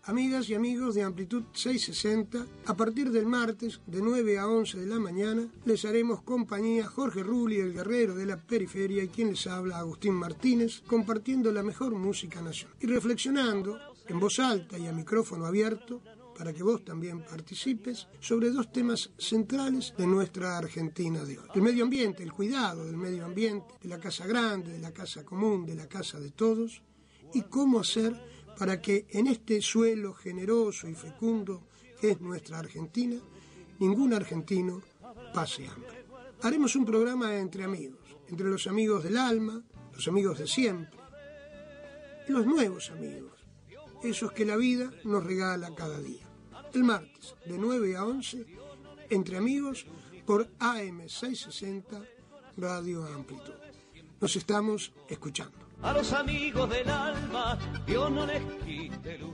Amigas y amigos de Amplitud 660, a partir del martes de 9 a 11 de la mañana les haremos compañía Jorge Rulli, el guerrero de la periferia, y quien les habla, Agustín Martínez, compartiendo la mejor música nacional y reflexionando en voz alta y a micrófono abierto, para que vos también participes, sobre dos temas centrales de nuestra Argentina de hoy. El medio ambiente, el cuidado del medio ambiente, de la casa grande, de la casa común, de la casa de todos, y cómo hacer para que en este suelo generoso y fecundo que es nuestra Argentina, ningún argentino pase hambre. Haremos un programa entre amigos, entre los amigos del alma, los amigos de siempre, y los nuevos amigos, esos que la vida nos regala cada día. El martes, de 9 a 11, entre amigos, por AM660, Radio Amplitud. Nos estamos escuchando. A los amigos del alma, Dios no les quite luz.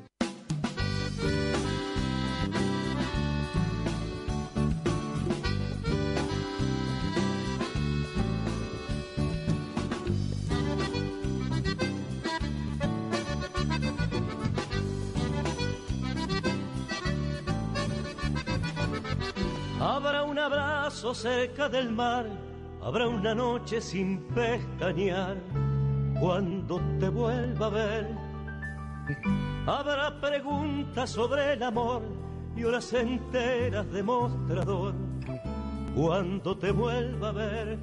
Habrá un abrazo cerca del mar, habrá una noche sin pestañear. Cuando te vuelva a ver, habrá preguntas sobre el amor y horas enteras de mostrador. Cuando te vuelva a ver,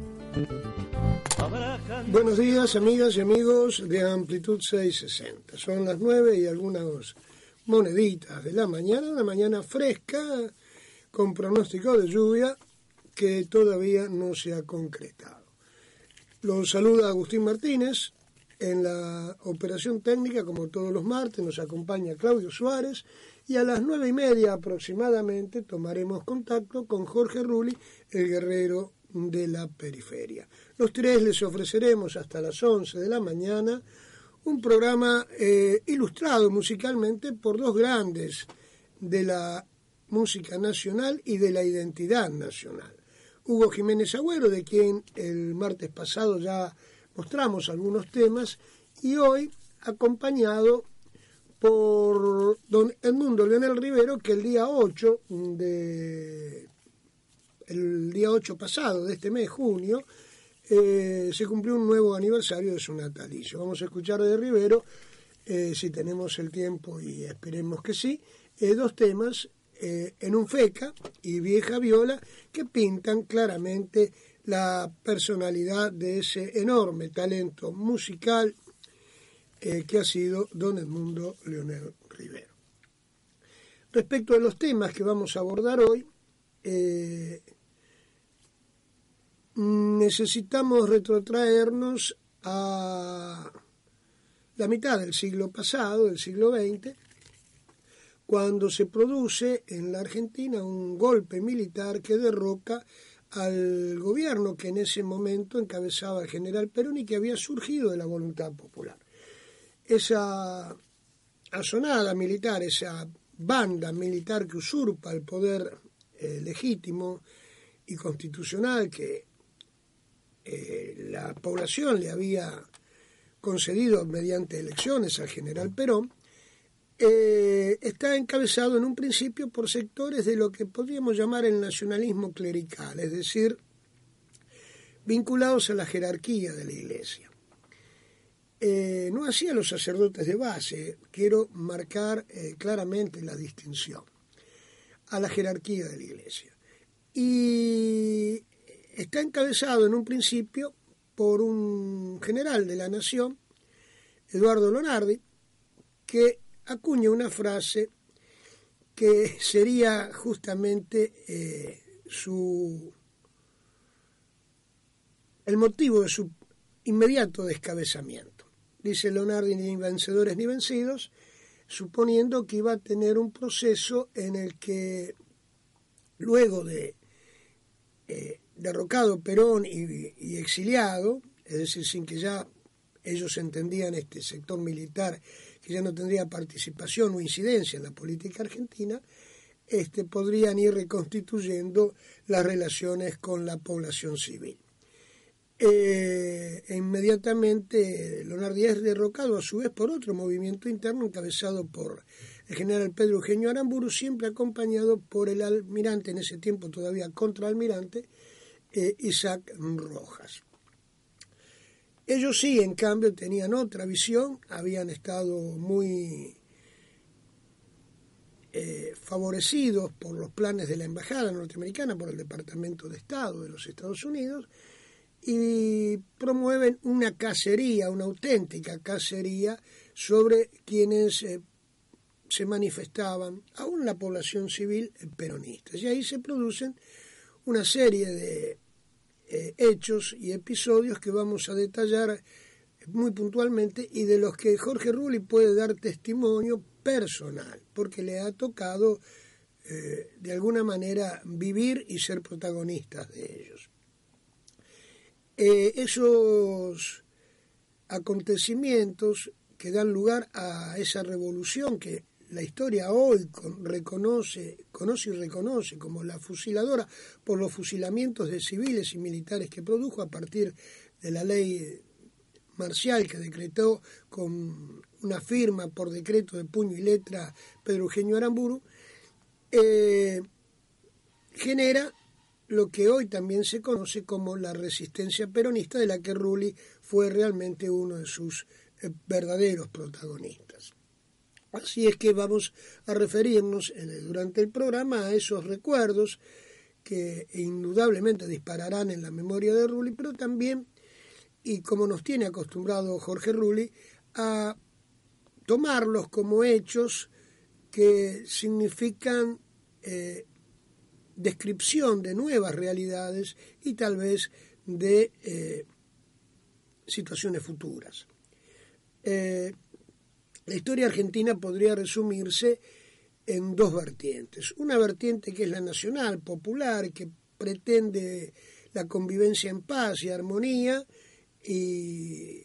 habrá canciones. Buenos días, amigas y amigos de Amplitud 660. Son las 9 y algunas moneditas de la mañana, una mañana fresca, con pronóstico de lluvia que todavía no se ha concretado. Los saluda Agustín Martínez. En la operación técnica, como todos los martes, nos acompaña Claudio Suárez, y a las 9:30 aproximadamente tomaremos contacto con Jorge Rulli, el guerrero de la periferia. Los tres les ofreceremos hasta las 11 de la mañana un programa ilustrado musicalmente por dos grandes de la música nacional y de la identidad nacional. Hugo Jiménez Agüero, de quien el martes pasado ya mostramos algunos temas, y hoy acompañado por don Edmundo Leonel Rivero, que el día 8 pasado de este mes, junio, se cumplió un nuevo aniversario de su natalicio. Vamos a escuchar de Rivero, si tenemos el tiempo, y esperemos que sí, dos temas, En un feca y Vieja viola, que pintan claramente la personalidad de ese enorme talento musical que ha sido don Edmundo Leonel Rivero. Respecto a los temas que vamos a abordar hoy, necesitamos retrotraernos a la mitad del siglo pasado, del siglo XX, cuando se produce en la Argentina un golpe militar que derroca al gobierno que en ese momento encabezaba el general Perón y que había surgido de la voluntad popular. Esa asonada militar, esa banda militar que usurpa el poder legítimo y constitucional que la población le había concedido mediante elecciones al general Perón, está encabezado en un principio por sectores de lo que podríamos llamar el nacionalismo clerical, es decir, vinculados a la jerarquía de la Iglesia. No así a los sacerdotes de base, quiero marcar claramente la distinción, a la jerarquía de la Iglesia. Y está encabezado en un principio por un general de la Nación, Eduardo Lonardi, que acuña una frase que sería justamente el motivo de su inmediato descabezamiento. Dice Lonardi, ni vencedores ni vencidos, suponiendo que iba a tener un proceso en el que, luego de derrocado Perón y exiliado, es decir, sin que ya ellos entendían, este sector militar, que ya no tendría participación o incidencia en la política argentina, podrían ir reconstituyendo las relaciones con la población civil. Inmediatamente Lonardi es derrocado a su vez por otro movimiento interno encabezado por el general Pedro Eugenio Aramburu, siempre acompañado por el almirante, en ese tiempo todavía contraalmirante, Isaac Rojas. Ellos sí, en cambio, tenían otra visión, habían estado muy favorecidos por los planes de la embajada norteamericana, por el Departamento de Estado de los Estados Unidos, y promueven una cacería, una auténtica cacería sobre quienes se manifestaban, aún la población civil peronista. Y ahí se producen una serie de hechos y episodios que vamos a detallar muy puntualmente y de los que Jorge Rulli puede dar testimonio personal, porque le ha tocado de alguna manera vivir y ser protagonistas de ellos. Esos acontecimientos que dan lugar a esa revolución que la historia hoy conoce y reconoce como la fusiladora por los fusilamientos de civiles y militares que produjo a partir de la ley marcial que decretó con una firma por decreto de puño y letra Pedro Eugenio Aramburu, genera lo que hoy también se conoce como la resistencia peronista, de la que Rulli fue realmente uno de sus verdaderos protagonistas. Así es que vamos a referirnos durante el programa a esos recuerdos que indudablemente dispararán en la memoria de Rulli, pero también, y como nos tiene acostumbrado Jorge Rulli, a tomarlos como hechos que significan descripción de nuevas realidades y tal vez de situaciones futuras. La historia argentina podría resumirse en dos vertientes. Una vertiente que es la nacional, popular, que pretende la convivencia en paz y armonía y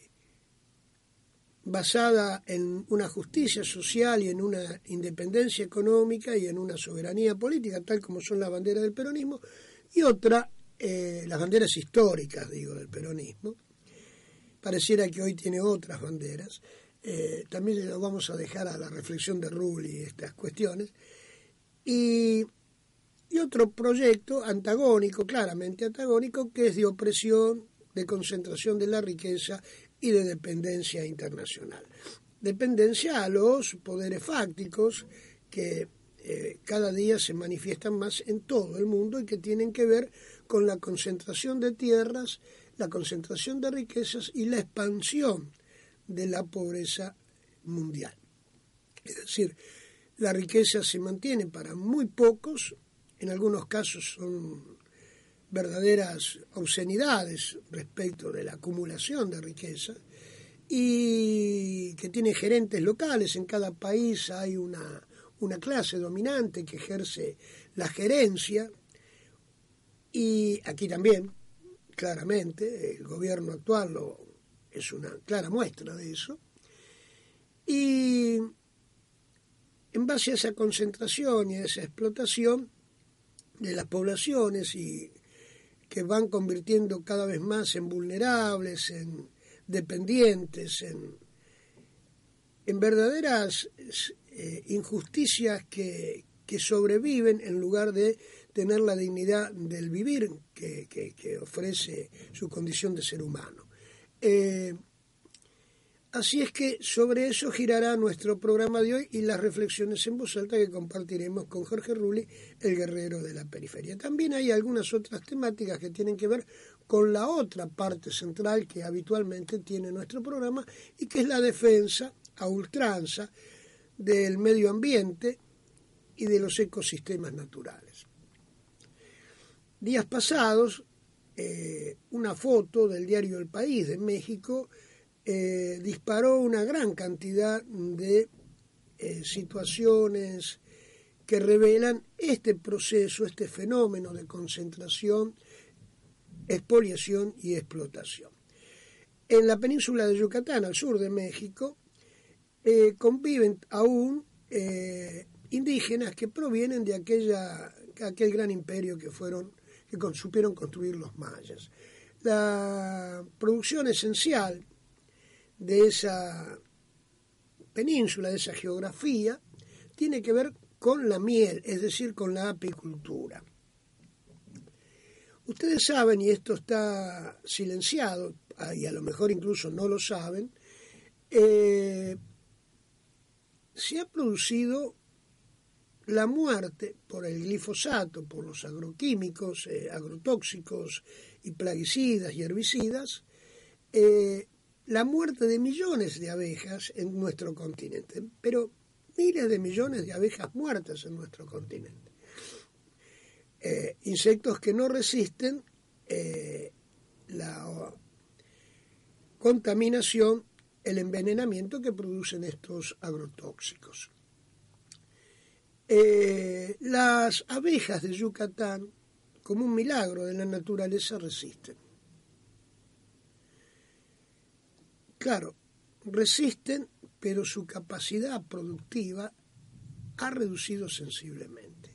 basada en una justicia social y en una independencia económica y en una soberanía política, tal como son las banderas del peronismo, y otra, las banderas históricas, del peronismo. Pareciera que hoy tiene otras banderas. También lo vamos a dejar a la reflexión de Rulli estas cuestiones. Y otro proyecto antagónico, claramente antagónico, que es de opresión, de concentración de la riqueza y de dependencia internacional. Dependencia a los poderes fácticos que cada día se manifiestan más en todo el mundo y que tienen que ver con la concentración de tierras, la concentración de riquezas y la expansión de la pobreza mundial. Es decir, la riqueza se mantiene para muy pocos, en algunos casos son verdaderas obscenidades respecto de la acumulación de riqueza, y que tiene gerentes locales. En cada país hay una clase dominante que ejerce la gerencia, y aquí también, claramente, el gobierno actual es una clara muestra de eso. Y en base a esa concentración y a esa explotación de las poblaciones, y que van convirtiendo cada vez más en vulnerables, en dependientes, en verdaderas injusticias que sobreviven en lugar de tener la dignidad del vivir que ofrece su condición de ser humano. Así es que sobre eso girará nuestro programa de hoy y las reflexiones en voz alta que compartiremos con Jorge Rulli, el guerrero de la periferia. También hay algunas otras temáticas que tienen que ver con la otra parte central que habitualmente tiene nuestro programa, y que es la defensa a ultranza del medio ambiente y de los ecosistemas naturales. Días pasados, una foto del diario El País de México disparó una gran cantidad de situaciones que revelan este proceso, este fenómeno de concentración, expoliación y explotación. En la península de Yucatán, al sur de México, conviven aún indígenas que provienen de aquel gran imperio que supieron construir los mayas. La producción esencial de esa península, de esa geografía, tiene que ver con la miel, es decir, con la apicultura. Ustedes saben, y esto está silenciado, y a lo mejor incluso no lo saben, se ha producido la muerte por el glifosato, por los agroquímicos, agrotóxicos y plaguicidas y herbicidas, la muerte de millones de abejas en nuestro continente, pero miles de millones de abejas muertas en nuestro continente. Insectos que no resisten la contaminación, el envenenamiento que producen estos agrotóxicos. Las abejas de Yucatán, como un milagro de la naturaleza, resisten. Claro, resisten, pero su capacidad productiva ha reducido sensiblemente.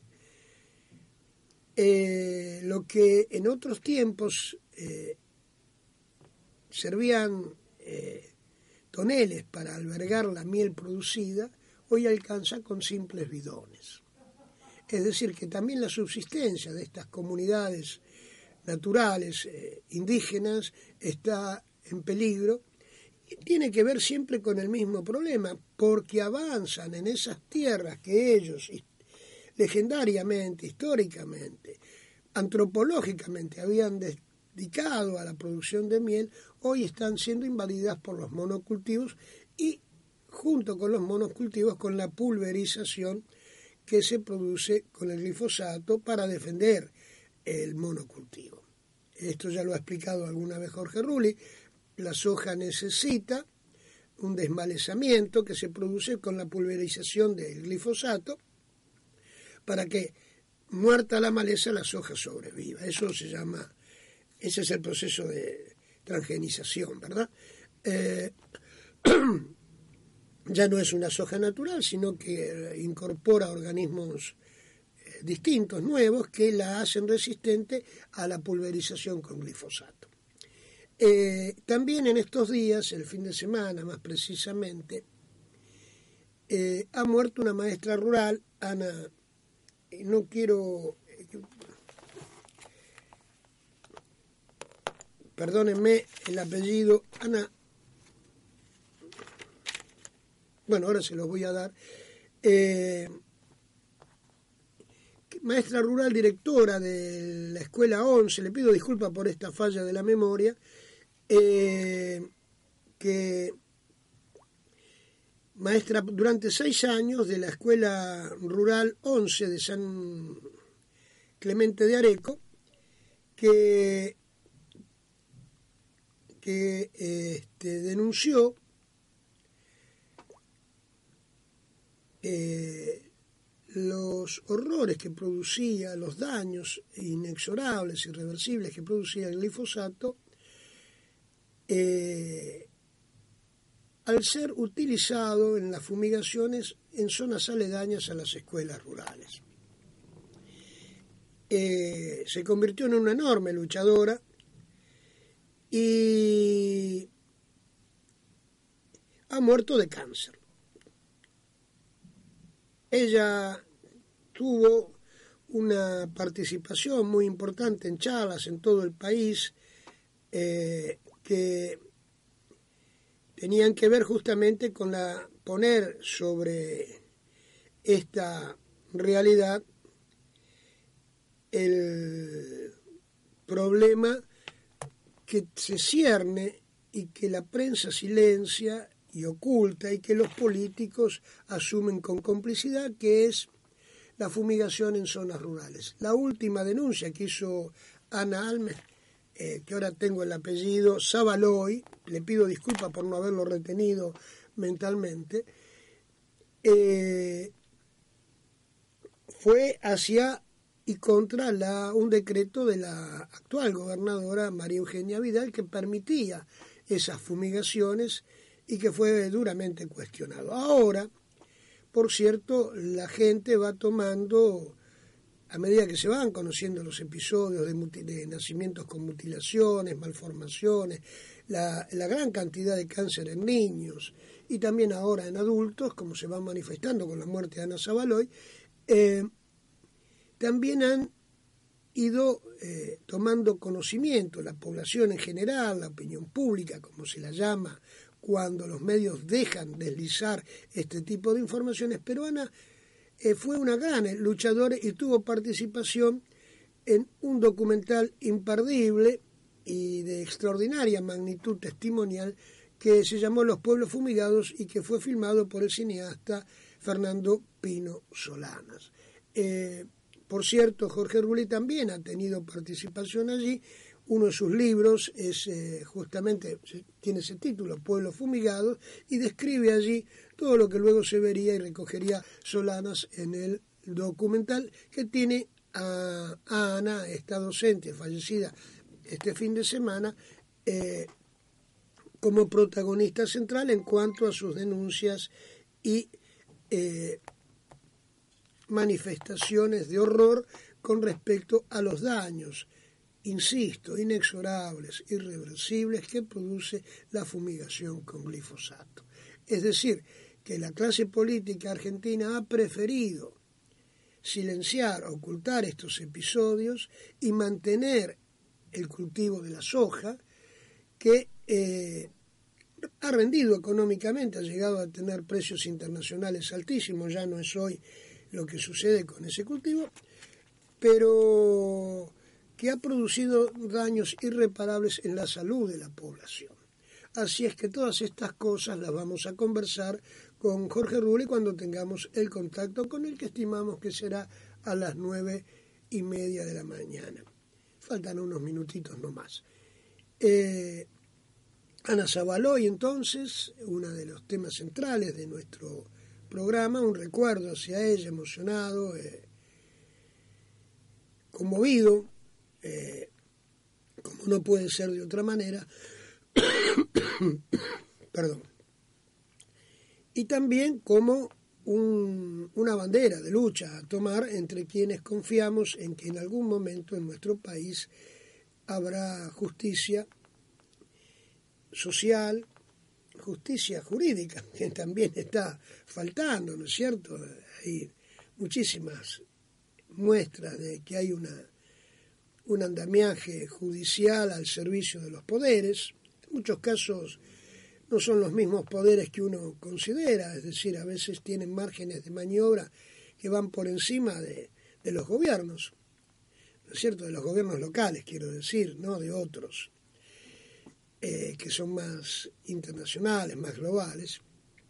Lo que en otros tiempos servían toneles para albergar la miel producida, hoy alcanza con simples bidones. Es decir, que también la subsistencia de estas comunidades naturales indígenas está en peligro. Y tiene que ver siempre con el mismo problema, porque avanzan en esas tierras que ellos legendariamente, históricamente, antropológicamente habían dedicado a la producción de miel, hoy están siendo invadidas por los monocultivos y junto con los monocultivos con la pulverización que se produce con el glifosato para defender el monocultivo. Esto ya lo ha explicado alguna vez Jorge Rulli. La soja necesita un desmalezamiento que se produce con la pulverización del glifosato para que, muerta la maleza, la soja sobreviva. Eso se llama, ese es el proceso de transgenización, ¿verdad? Ya no es una soja natural, sino que incorpora organismos distintos, nuevos, que la hacen resistente a la pulverización con glifosato. También en estos días, el fin de semana más precisamente, ha muerto una maestra rural, Ana, no quiero, perdónenme el apellido, Ana, bueno, ahora se los voy a dar, maestra rural, directora de la escuela 11, le pido disculpas por esta falla de la memoria, que maestra durante 6 años de la escuela rural 11 de San Clemente de Areco, que denunció los horrores que producía, los daños inexorables, irreversibles que producía el glifosato, al ser utilizado en las fumigaciones en zonas aledañas a las escuelas rurales. Se convirtió en una enorme luchadora y ha muerto de cáncer. Ella tuvo una participación muy importante en charlas en todo el país, que tenían que ver justamente con poner sobre esta realidad el problema que se cierne y que la prensa silencia y oculta y que los políticos asumen con complicidad, que es la fumigación en zonas rurales. La última denuncia que hizo Ana Almes, que ahora tengo el apellido, Sabaloy, le pido disculpas por no haberlo retenido mentalmente, fue hacia y contra un decreto de la actual gobernadora María Eugenia Vidal que permitía esas fumigaciones y que fue duramente cuestionado. Ahora, por cierto, la gente va tomando a medida que se van conociendo los episodios de nacimientos con mutilaciones, malformaciones, la gran cantidad de cáncer en niños y también ahora en adultos, como se van manifestando con la muerte de Ana Sabaloy, también han ido tomando conocimiento la población en general, la opinión pública, como se la llama, cuando los medios dejan deslizar este tipo de informaciones. Pero Ana fue una gran luchadora y tuvo participación en un documental imperdible y de extraordinaria magnitud testimonial que se llamó Los Pueblos Fumigados y que fue filmado por el cineasta Fernando Pino Solanas. Por cierto, Jorge Rulli también ha tenido participación allí. Uno de sus libros es justamente, tiene ese título, Pueblos Fumigados, y describe allí todo lo que luego se vería y recogería Solanas en el documental, que tiene a Ana, esta docente fallecida este fin de semana, como protagonista central en cuanto a sus denuncias y manifestaciones de horror con respecto a los daños, insisto, inexorables, irreversibles que produce la fumigación con glifosato. Es decir, que la clase política argentina ha preferido silenciar, ocultar estos episodios y mantener el cultivo de la soja, que ha rendido económicamente, ha llegado a tener precios internacionales altísimos, ya no es hoy lo que sucede con ese cultivo, pero que ha producido daños irreparables en la salud de la población. Así es que todas estas cosas las vamos a conversar con Jorge Rulli cuando tengamos el contacto con él, que estimamos que será a las 9:30 de la mañana. Faltan unos minutitos nomás. Ana Sabaloy, entonces, uno de los temas centrales de nuestro programa, un recuerdo hacia ella, emocionado, conmovido, como no puede ser de otra manera, perdón, y también como una bandera de lucha a tomar entre quienes confiamos en que en algún momento en nuestro país habrá justicia social, justicia jurídica, que también está faltando, ¿no es cierto? Hay muchísimas muestras de que hay un andamiaje judicial al servicio de los poderes. En muchos casos no son los mismos poderes que uno considera, es decir, a veces tienen márgenes de maniobra que van por encima de los gobiernos, ¿no es cierto? De los gobiernos locales, quiero decir, no de otros, que son más internacionales, más globales.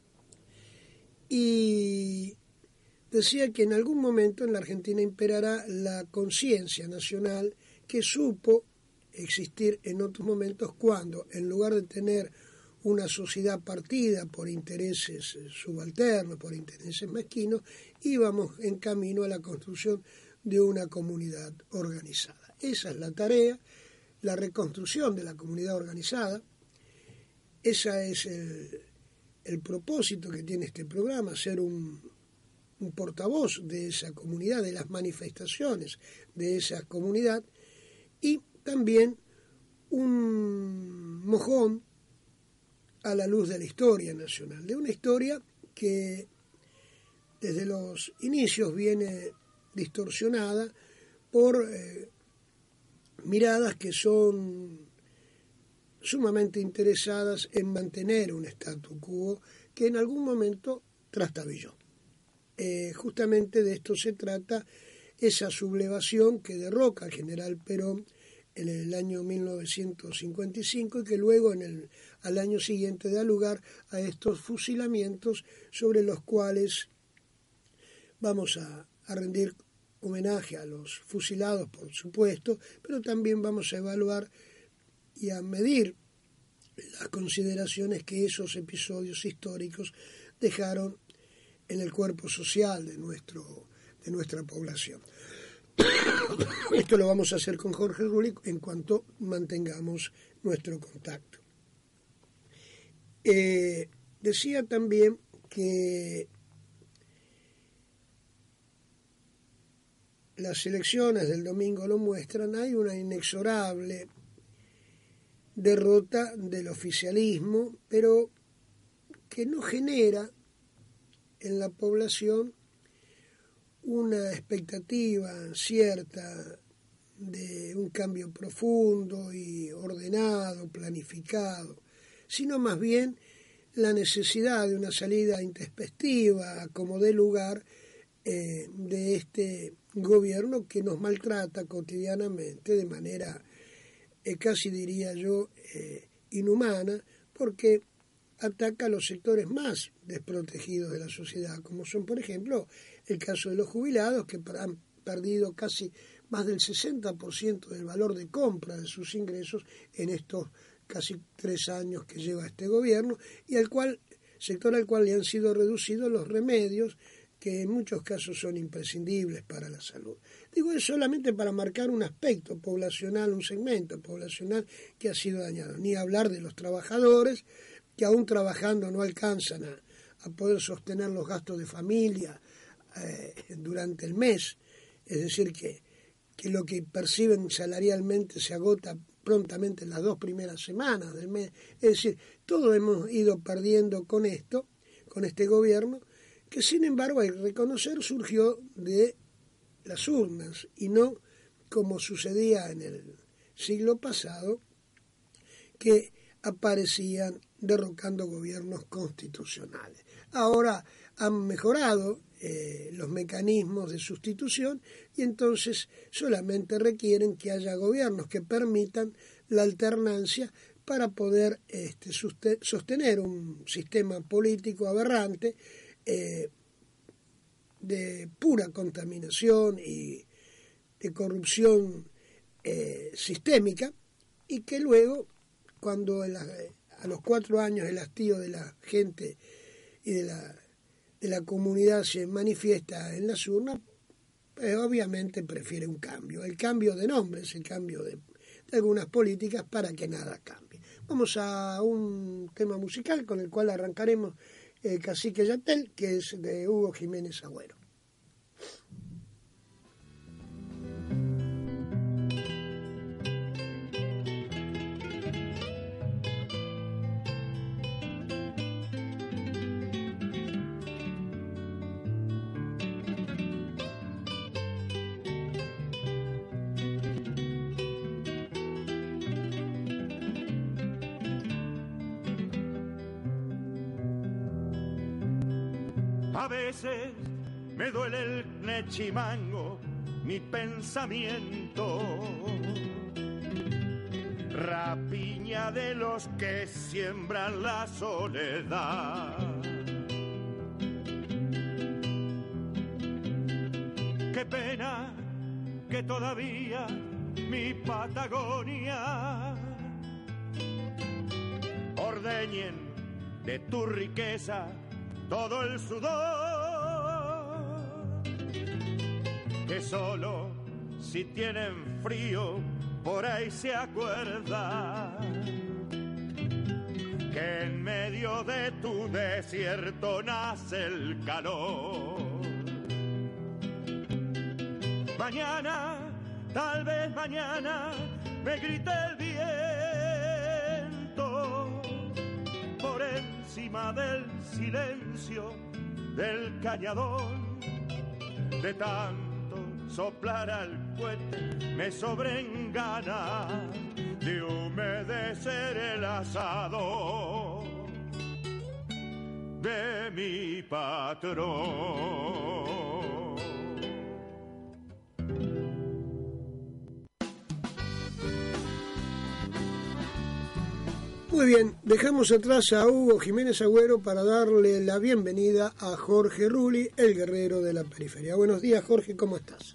Y decía que en algún momento en la Argentina imperará la conciencia nacional que supo existir en otros momentos cuando, en lugar de tener una sociedad partida por intereses subalternos, por intereses mezquinos, íbamos en camino a la construcción de una comunidad organizada. Esa es la tarea, la reconstrucción de la comunidad organizada. Ese es el propósito que tiene este programa, ser un portavoz de esa comunidad, de las manifestaciones de esa comunidad, y también un mojón a la luz de la historia nacional, de una historia que desde los inicios viene distorsionada por miradas que son sumamente interesadas en mantener un statu quo que en algún momento trastabilló. Justamente de esto se trata esa sublevación que derroca al general Perón en el año 1955 y que luego al año siguiente da lugar a estos fusilamientos sobre los cuales vamos a rendir homenaje a los fusilados, por supuesto, pero también vamos a evaluar y a medir las consideraciones que esos episodios históricos dejaron en el cuerpo social de nuestra población. Esto lo vamos a hacer con Jorge Rulli en cuanto mantengamos nuestro contacto. Decía también que las elecciones del domingo lo muestran, hay una inexorable derrota del oficialismo, pero que no genera en la población una expectativa cierta de un cambio profundo y ordenado, planificado, sino más bien la necesidad de una salida intempestiva, como dé lugar de este gobierno que nos maltrata cotidianamente de manera, casi diría yo, inhumana, porque ataca a los sectores más desprotegidos de la sociedad, como son, por ejemplo, el caso de los jubilados, que han perdido casi más del 60% del valor de compra de sus ingresos en estos casi 3 años que lleva este gobierno, y sector al cual le han sido reducidos los remedios que en muchos casos son imprescindibles para la salud. Digo, es solamente para marcar un aspecto poblacional, un segmento poblacional que ha sido dañado. Ni hablar de los trabajadores, que aún trabajando no alcanzan a poder sostener los gastos de familia durante el mes. Es decir, que lo que perciben salarialmente se agota prontamente en las 2 primeras semanas del mes. Es decir, todo hemos ido perdiendo con esto, con este gobierno, que sin embargo hay que reconocer surgió de las urnas y no como sucedía en el siglo pasado, que aparecían derrocando gobiernos constitucionales. Ahora han mejorado los mecanismos de sustitución y entonces solamente requieren que haya gobiernos que permitan la alternancia para poder sostener un sistema político aberrante de pura contaminación y de corrupción sistémica, y que luego, cuando a los 4 años el hastío de la gente y de la comunidad se manifiesta en las urnas, obviamente prefiere un cambio, el cambio de nombres, el cambio de algunas políticas para que nada cambie. Vamos a un tema musical con el cual arrancaremos, Cacique Yatel, que es de Hugo Jiménez Agüero. A veces me duele el nechimango, mi pensamiento, rapiña de los que siembran la soledad. Qué pena que todavía mi Patagonia ordeñen de tu riqueza todo el sudor, que solo si tienen frío por ahí se acuerda que en medio de tu desierto nace el calor. Mañana, tal vez mañana, me grita el viento por encima del silencio del cañadón. De tanto soplar al cohete me sobren ganas de humedecer el asado de mi patrón. Muy bien, dejamos atrás a Hugo Jiménez Agüero para darle la bienvenida a Jorge Rulli, el guerrero de la periferia. Buenos días, Jorge, ¿cómo estás?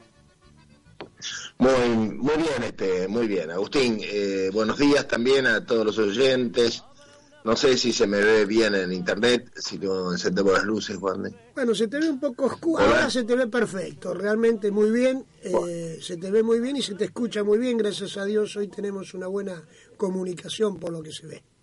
Muy bien, muy bien, Agustín. Buenos días también a todos los oyentes. No sé si se me ve bien en internet, si no encendemos las luces, Juan. Bueno, se te ve un poco oscuro, ahora se te ve perfecto, realmente muy bien, se te ve muy bien y se te escucha muy bien, gracias a Dios hoy tenemos una buena comunicación por lo que se ve.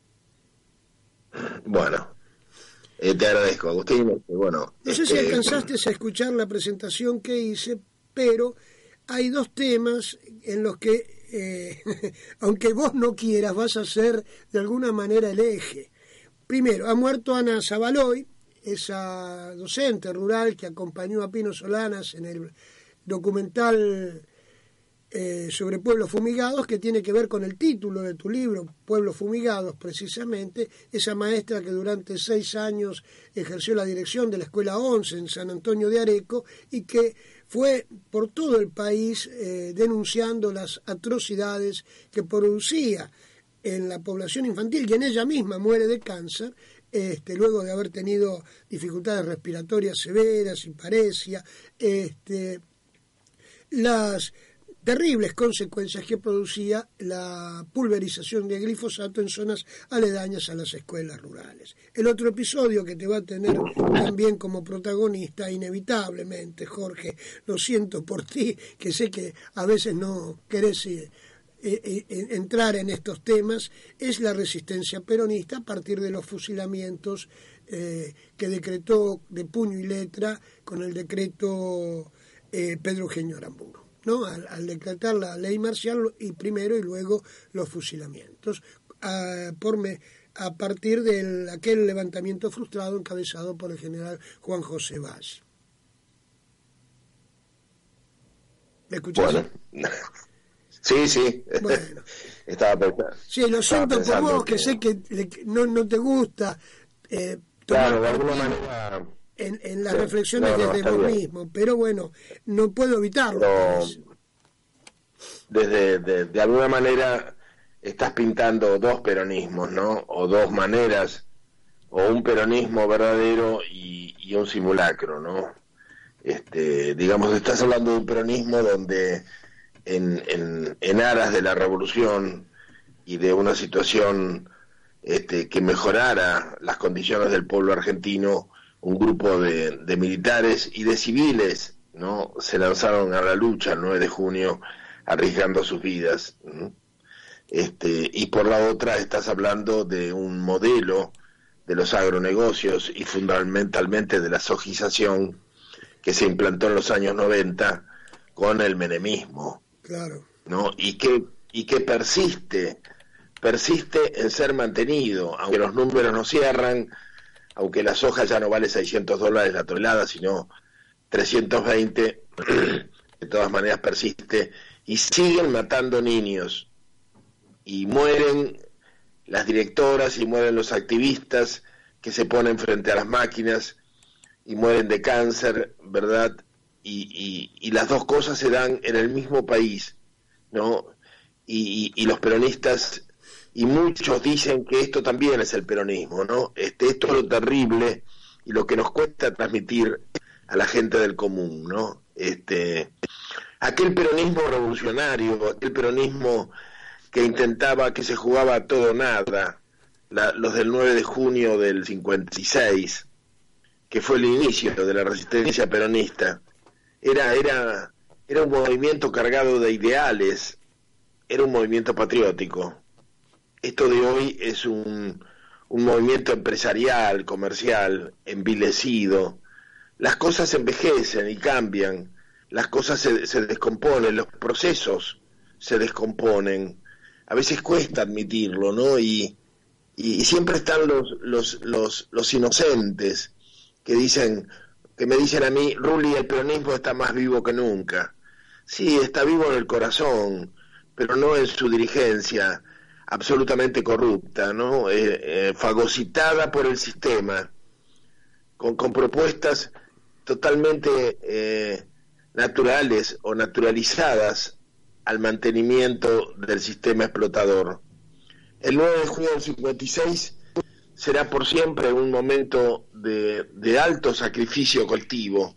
Bueno, te agradezco, Agustín. Bueno, no sé si alcanzaste a escuchar la presentación que hice, pero hay dos temas en los que, aunque vos no quieras, vas a ser de alguna manera el eje. Primero, ha muerto Ana Zabaloy, esa docente rural que acompañó a Pino Solanas en el documental sobre pueblos fumigados, que tiene que ver con el título de tu libro, Pueblos Fumigados, precisamente, esa maestra que durante 6 años ejerció la dirección de la Escuela 11 en San Antonio de Areco y que fue por todo el país denunciando las atrocidades que producía en la población infantil, y en ella misma muere de cáncer, luego de haber tenido dificultades respiratorias severas y paresia, las terribles consecuencias que producía la pulverización de glifosato en zonas aledañas a las escuelas rurales. El otro episodio que te va a tener también como protagonista, inevitablemente, Jorge, lo siento por ti, que sé que a veces no querés entrar en estos temas, es la resistencia peronista a partir de los fusilamientos que decretó de puño y letra con el decreto Pedro Eugenio Aramburu, ¿no? Al decretar la ley marcial y primero y luego los fusilamientos a partir de aquel levantamiento frustrado encabezado por el general Juan José Valls. ¿Me escuchás? Bueno. Sí. Bueno. Estaba pensando. Sí, lo siento por vos, que sé que no te gusta claro, de alguna manera en las reflexiones desde vos mismo, pero bueno, no puedo evitarlo. De alguna manera estás pintando dos peronismos, ¿no? O dos maneras, o un peronismo verdadero y un simulacro, ¿no? Digamos, estás hablando de un peronismo donde en aras de la revolución y de una situación que mejorara las condiciones del pueblo argentino, un grupo de militares y de civiles, ¿no? Se lanzaron a la lucha el 9 de junio arriesgando sus vidas, ¿no? Y por la otra estás hablando de un modelo de los agronegocios y fundamentalmente de la sojización que se implantó en los años 90 con el menemismo. Claro. ¿No? Y que persiste en ser mantenido, aunque los números no cierran, aunque la soja ya no vale $600 la tonelada, sino 320, de todas maneras persiste, y siguen matando niños, y mueren las directoras, y mueren los activistas que se ponen frente a las máquinas, y mueren de cáncer, ¿verdad? Y las dos cosas se dan en el mismo país, ¿no? Y los peronistas, y muchos dicen que esto también es el peronismo, ¿no? Esto es lo terrible y lo que nos cuesta transmitir a la gente del común, ¿no? Aquel peronismo revolucionario, aquel peronismo que intentaba, que se jugaba a todo o nada, los del 9 de junio del 56, que fue el inicio de la resistencia peronista, era un movimiento cargado de ideales, era un movimiento patriótico. Esto de hoy es un movimiento empresarial, comercial, envilecido. Las cosas envejecen y cambian, las cosas se descomponen, los procesos se descomponen. A veces cuesta admitirlo, ¿no? Y siempre están los inocentes que me dicen a mí, Rulli, el peronismo está más vivo que nunca. Sí, está vivo en el corazón, pero no en su dirigencia absolutamente corrupta, ¿no? Fagocitada por el sistema, con propuestas totalmente naturales o naturalizadas al mantenimiento del sistema explotador. El 9 de junio del 56 será por siempre un momento de alto sacrificio colectivo.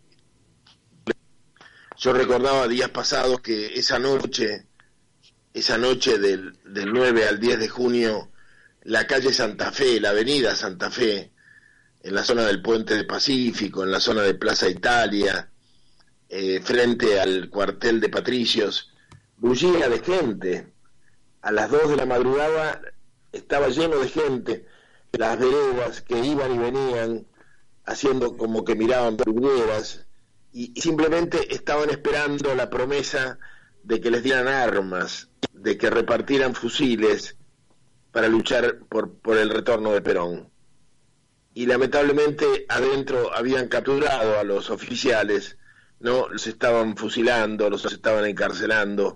Yo recordaba días pasados que esa noche del 9 al 10 de junio, la calle Santa Fe, la avenida Santa Fe, en la zona del Puente del Pacífico, en la zona de Plaza Italia, frente al cuartel de Patricios, bullía de gente. A las 2 de la madrugada estaba lleno de gente, las veredas que iban y venían, haciendo como que miraban vidrieras, y simplemente estaban esperando la promesa de que les dieran armas, de que repartieran fusiles para luchar por el retorno de Perón. Y lamentablemente adentro habían capturado a los oficiales, ¿no? Los estaban fusilando, los estaban encarcelando,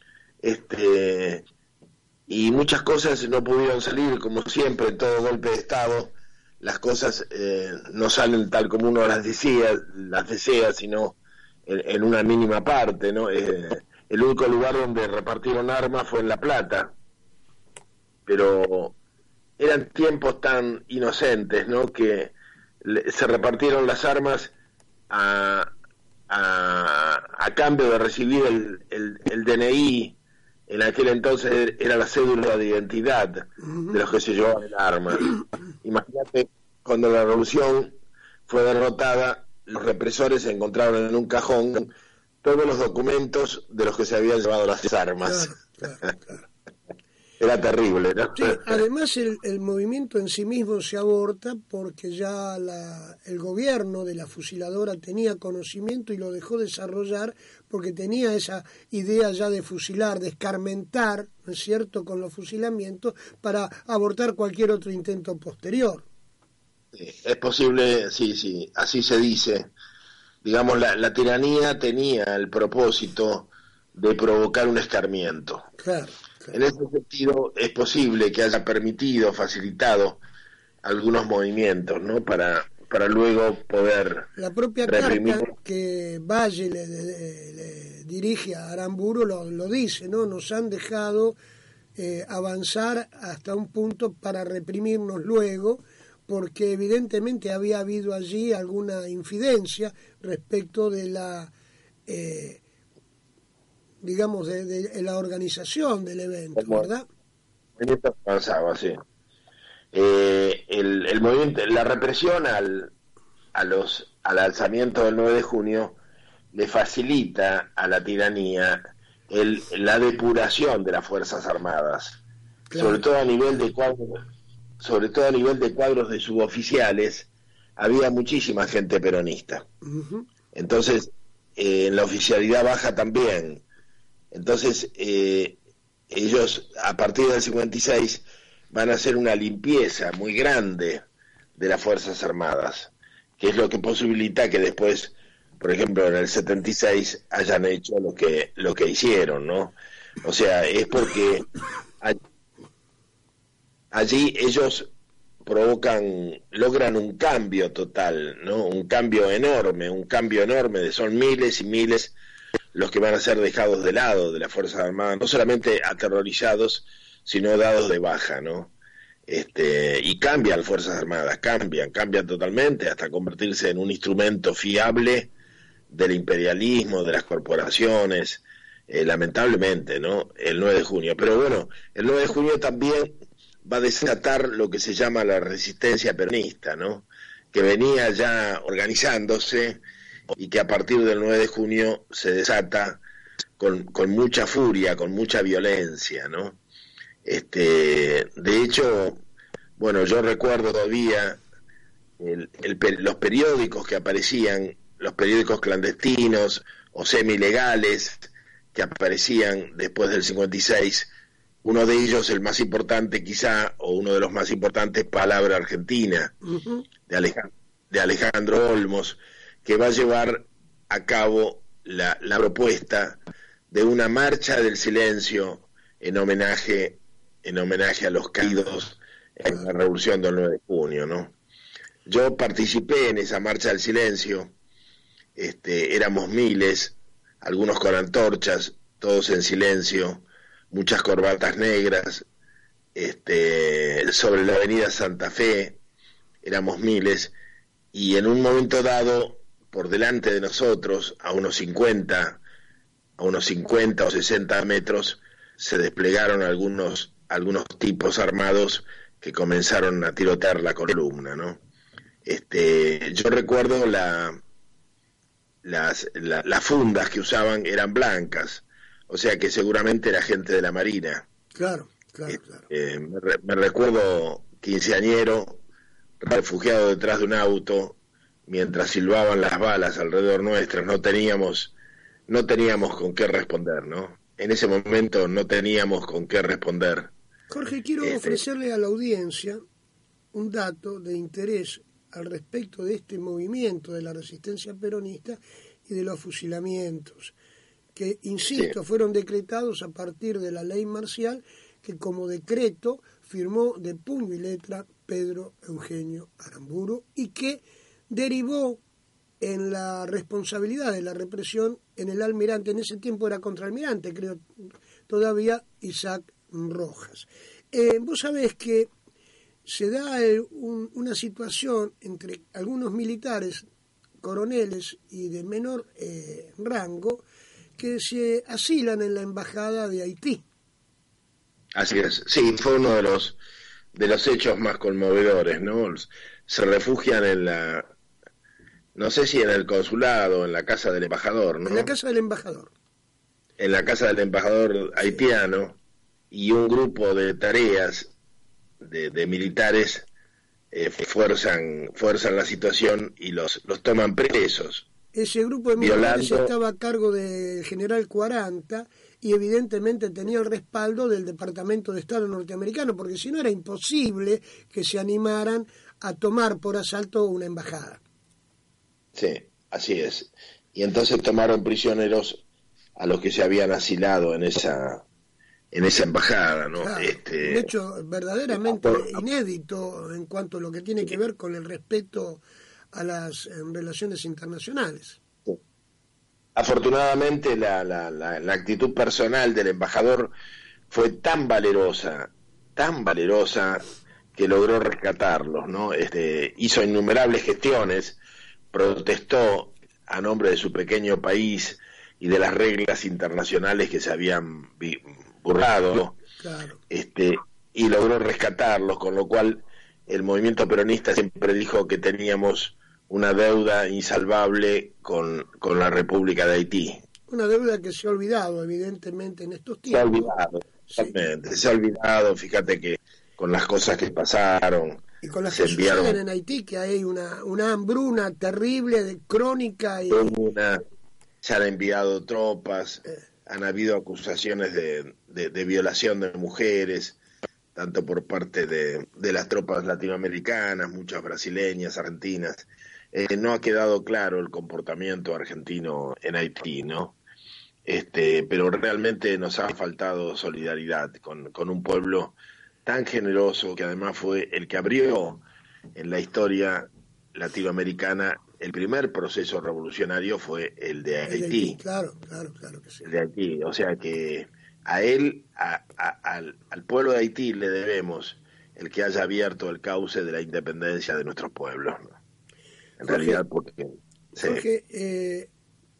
y muchas cosas no pudieron salir, como siempre en todo golpe de Estado. Las cosas no salen tal como uno las desea, sino en una mínima parte, ¿no? El único lugar donde repartieron armas fue en La Plata, pero eran tiempos tan inocentes, ¿no? Que se repartieron las armas a cambio de recibir el DNI. En aquel entonces era la cédula de identidad de los que se llevaban el arma. Imagínate, cuando la revolución fue derrotada, los represores encontraron en un cajón todos los documentos de los que se habían llevado las armas. Claro. Era terrible, ¿no? Sí, además el movimiento en sí mismo se aborta porque ya el gobierno de la fusiladora tenía conocimiento y lo dejó desarrollar porque tenía esa idea ya de fusilar, de escarmentar, ¿no es cierto?, con los fusilamientos para abortar cualquier otro intento posterior. Es posible, sí, así se dice. Digamos, la tiranía tenía el propósito de provocar un escarmiento. Claro. En ese sentido, es posible que haya permitido, facilitado algunos movimientos, ¿no? Para luego poder la propia reprimir. Carta que Valle le dirige a Aramburu lo dice, ¿no? Nos han dejado avanzar hasta un punto para reprimirnos luego, porque evidentemente había habido allí alguna infidencia respecto de la digamos, de la organización del evento, ¿verdad? En esto avanzaba, sí. El movimiento, la represión al alzamiento del 9 de junio le facilita a la tiranía la depuración de las Fuerzas Armadas, claro. sobre todo a nivel de cuadros de suboficiales. Había muchísima gente peronista. Uh-huh. Entonces, en la oficialidad baja también. Entonces, ellos a partir del 56 van a hacer una limpieza muy grande de las Fuerzas Armadas, que es lo que posibilita que después, por ejemplo, en el 76 hayan hecho lo que hicieron, ¿no? O sea, es porque allí ellos logran un cambio total, ¿no? Un cambio enorme, son miles y miles los que van a ser dejados de lado de las Fuerzas Armadas, no solamente aterrorizados, sino dados de baja, ¿no? Y cambian las Fuerzas Armadas, cambian totalmente, hasta convertirse en un instrumento fiable del imperialismo, de las corporaciones, lamentablemente, ¿no? El 9 de junio. Pero bueno, el 9 de junio también va a desatar lo que se llama la resistencia peronista, ¿no? Que venía ya organizándose y que a partir del 9 de junio se desata con mucha furia, con mucha violencia, ¿no? De hecho, bueno, yo recuerdo todavía los periódicos que aparecían, los periódicos clandestinos o semi-legales que aparecían después del 56, uno de ellos, el más importante quizá, o uno de los más importantes, Palabra Argentina, uh-huh. de Alejandro Olmos, que va a llevar a cabo la propuesta de una marcha del silencio en homenaje a los caídos en la revolución del 9 de junio, ¿no? Yo participé en esa marcha del silencio, éramos miles, algunos con antorchas, todos en silencio, muchas corbatas negras, sobre la avenida Santa Fe, éramos miles, y en un momento dado, por delante de nosotros, a unos 50 o 60 metros, se desplegaron algunos tipos armados que comenzaron a tirotear la columna, ¿no? Yo recuerdo las fundas que usaban eran blancas, o sea que seguramente era gente de la Marina. Claro. Me recuerdo quinceañero, refugiado detrás de un auto, mientras silbaban las balas alrededor nuestras, no teníamos con qué responder, ¿no? En ese momento no teníamos con qué responder. Jorge, quiero ofrecerle a la audiencia un dato de interés al respecto de este movimiento de la resistencia peronista y de los fusilamientos, que, insisto, fueron decretados a partir de la ley marcial que como decreto firmó de puño y letra Pedro Eugenio Aramburu y que derivó en la responsabilidad de la represión en el almirante, en ese tiempo era contraalmirante, creo todavía, Isaac Rojas. Vos sabés que se da una situación entre algunos militares, coroneles y de menor rango, que se asilan en la embajada de Haití. Así es, sí, fue uno de los hechos más conmovedores, ¿no? Se refugian no sé si en el consulado, en la casa del embajador, ¿no? En la casa del embajador. En la casa del embajador haitiano, y un grupo de tareas de militares fuerzan la situación y los toman presos. Ese grupo de militares estaba a cargo del general 40 y evidentemente tenía el respaldo del Departamento de Estado norteamericano, porque si no era imposible que se animaran a tomar por asalto una embajada. Sí, así es. Y entonces tomaron prisioneros a los que se habían asilado en esa embajada, ¿no? Claro, un hecho verdaderamente inédito en cuanto a lo que tiene que ver con el respeto a las relaciones internacionales. Afortunadamente la actitud personal del embajador fue tan valerosa que logró rescatarlos, ¿no? Hizo innumerables gestiones, protestó a nombre de su pequeño país y de las reglas internacionales que se habían burlado, ¿no? Claro. Y logró rescatarlos, con lo cual el movimiento peronista siempre dijo que teníamos una deuda insalvable con la República de Haití. Una deuda que se ha olvidado, evidentemente, en estos tiempos. Se ha olvidado, exactamente, sí. Se ha olvidado, fíjate que con las cosas que pasaron. Y con las que suceden en Haití, que hay una hambruna terrible, crónica. Se han enviado tropas, han habido acusaciones de violación de mujeres, tanto por parte de las tropas latinoamericanas, muchas brasileñas, argentinas. No ha quedado claro el comportamiento argentino en Haití, ¿no? Pero realmente nos ha faltado solidaridad con un pueblo tan generoso, que además fue el que abrió en la historia latinoamericana el primer proceso revolucionario, fue el de Haití. Claro que sí. El de Haití, o sea que a él, al pueblo de Haití le debemos el que haya abierto el cauce de la independencia de nuestros pueblos, ¿no? En realidad, porque... Sí. Jorge,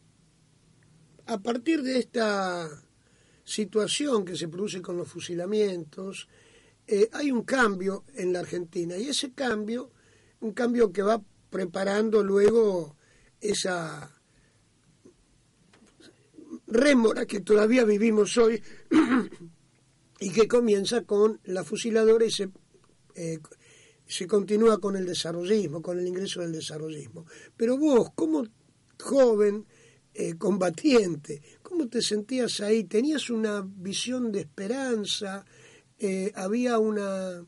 a partir de esta situación que se produce con los fusilamientos, hay un cambio en la Argentina, y ese cambio, un cambio que va preparando luego esa rémora que todavía vivimos hoy y que comienza con la fusiladora y se continúa con el desarrollismo, con el ingreso del desarrollismo. Pero vos, como joven combatiente, ¿cómo te sentías ahí? ¿Tenías una visión de esperanza? ¿Había una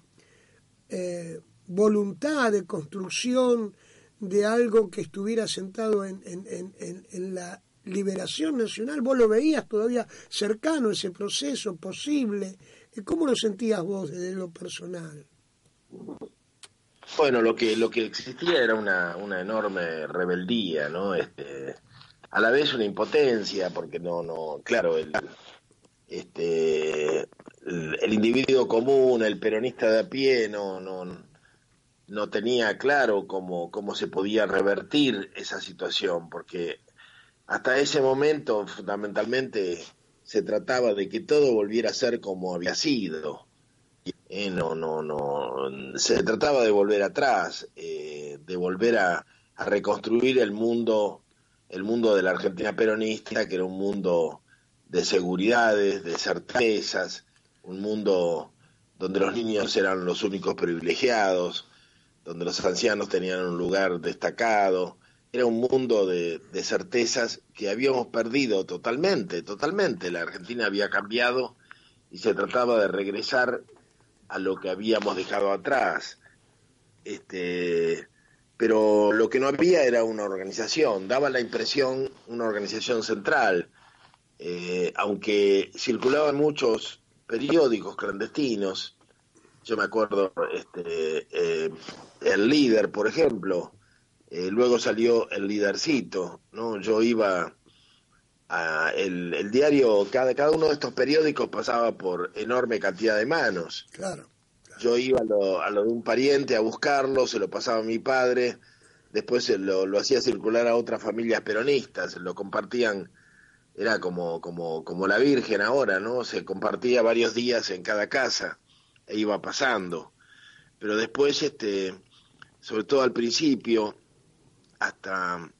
voluntad de construcción de algo que estuviera sentado en la liberación nacional? ¿Vos lo veías todavía cercano, ese proceso posible? ¿Cómo lo sentías vos desde lo personal? Bueno, lo que existía era una enorme rebeldía, ¿no? A la vez una impotencia, porque claro, el individuo común, el peronista de a pie, no tenía claro cómo se podía revertir esa situación, porque hasta ese momento fundamentalmente se trataba de que todo volviera a ser como había sido. Se trataba de volver atrás, de volver a reconstruir el mundo de la Argentina peronista, que era un mundo de seguridades, de certezas, un mundo donde los niños eran los únicos privilegiados, donde los ancianos tenían un lugar destacado. Era un mundo de certezas que habíamos perdido totalmente, totalmente. La Argentina había cambiado y se trataba de regresar a lo que habíamos dejado atrás. Pero lo que no había era una organización, daba la impresión una organización central, aunque circulaban muchos periódicos clandestinos. Yo me acuerdo, El Líder, por ejemplo, luego salió El Lidercito, ¿no? Yo iba a el diario, cada uno de estos periódicos pasaba por enorme cantidad de manos. Claro. Yo iba a lo de un pariente a buscarlo, se lo pasaba a mi padre, después lo hacía circular a otras familias peronistas, lo compartían, era como la Virgen ahora, ¿no? Se compartía varios días en cada casa e iba pasando. Pero después, sobre todo al principio, hasta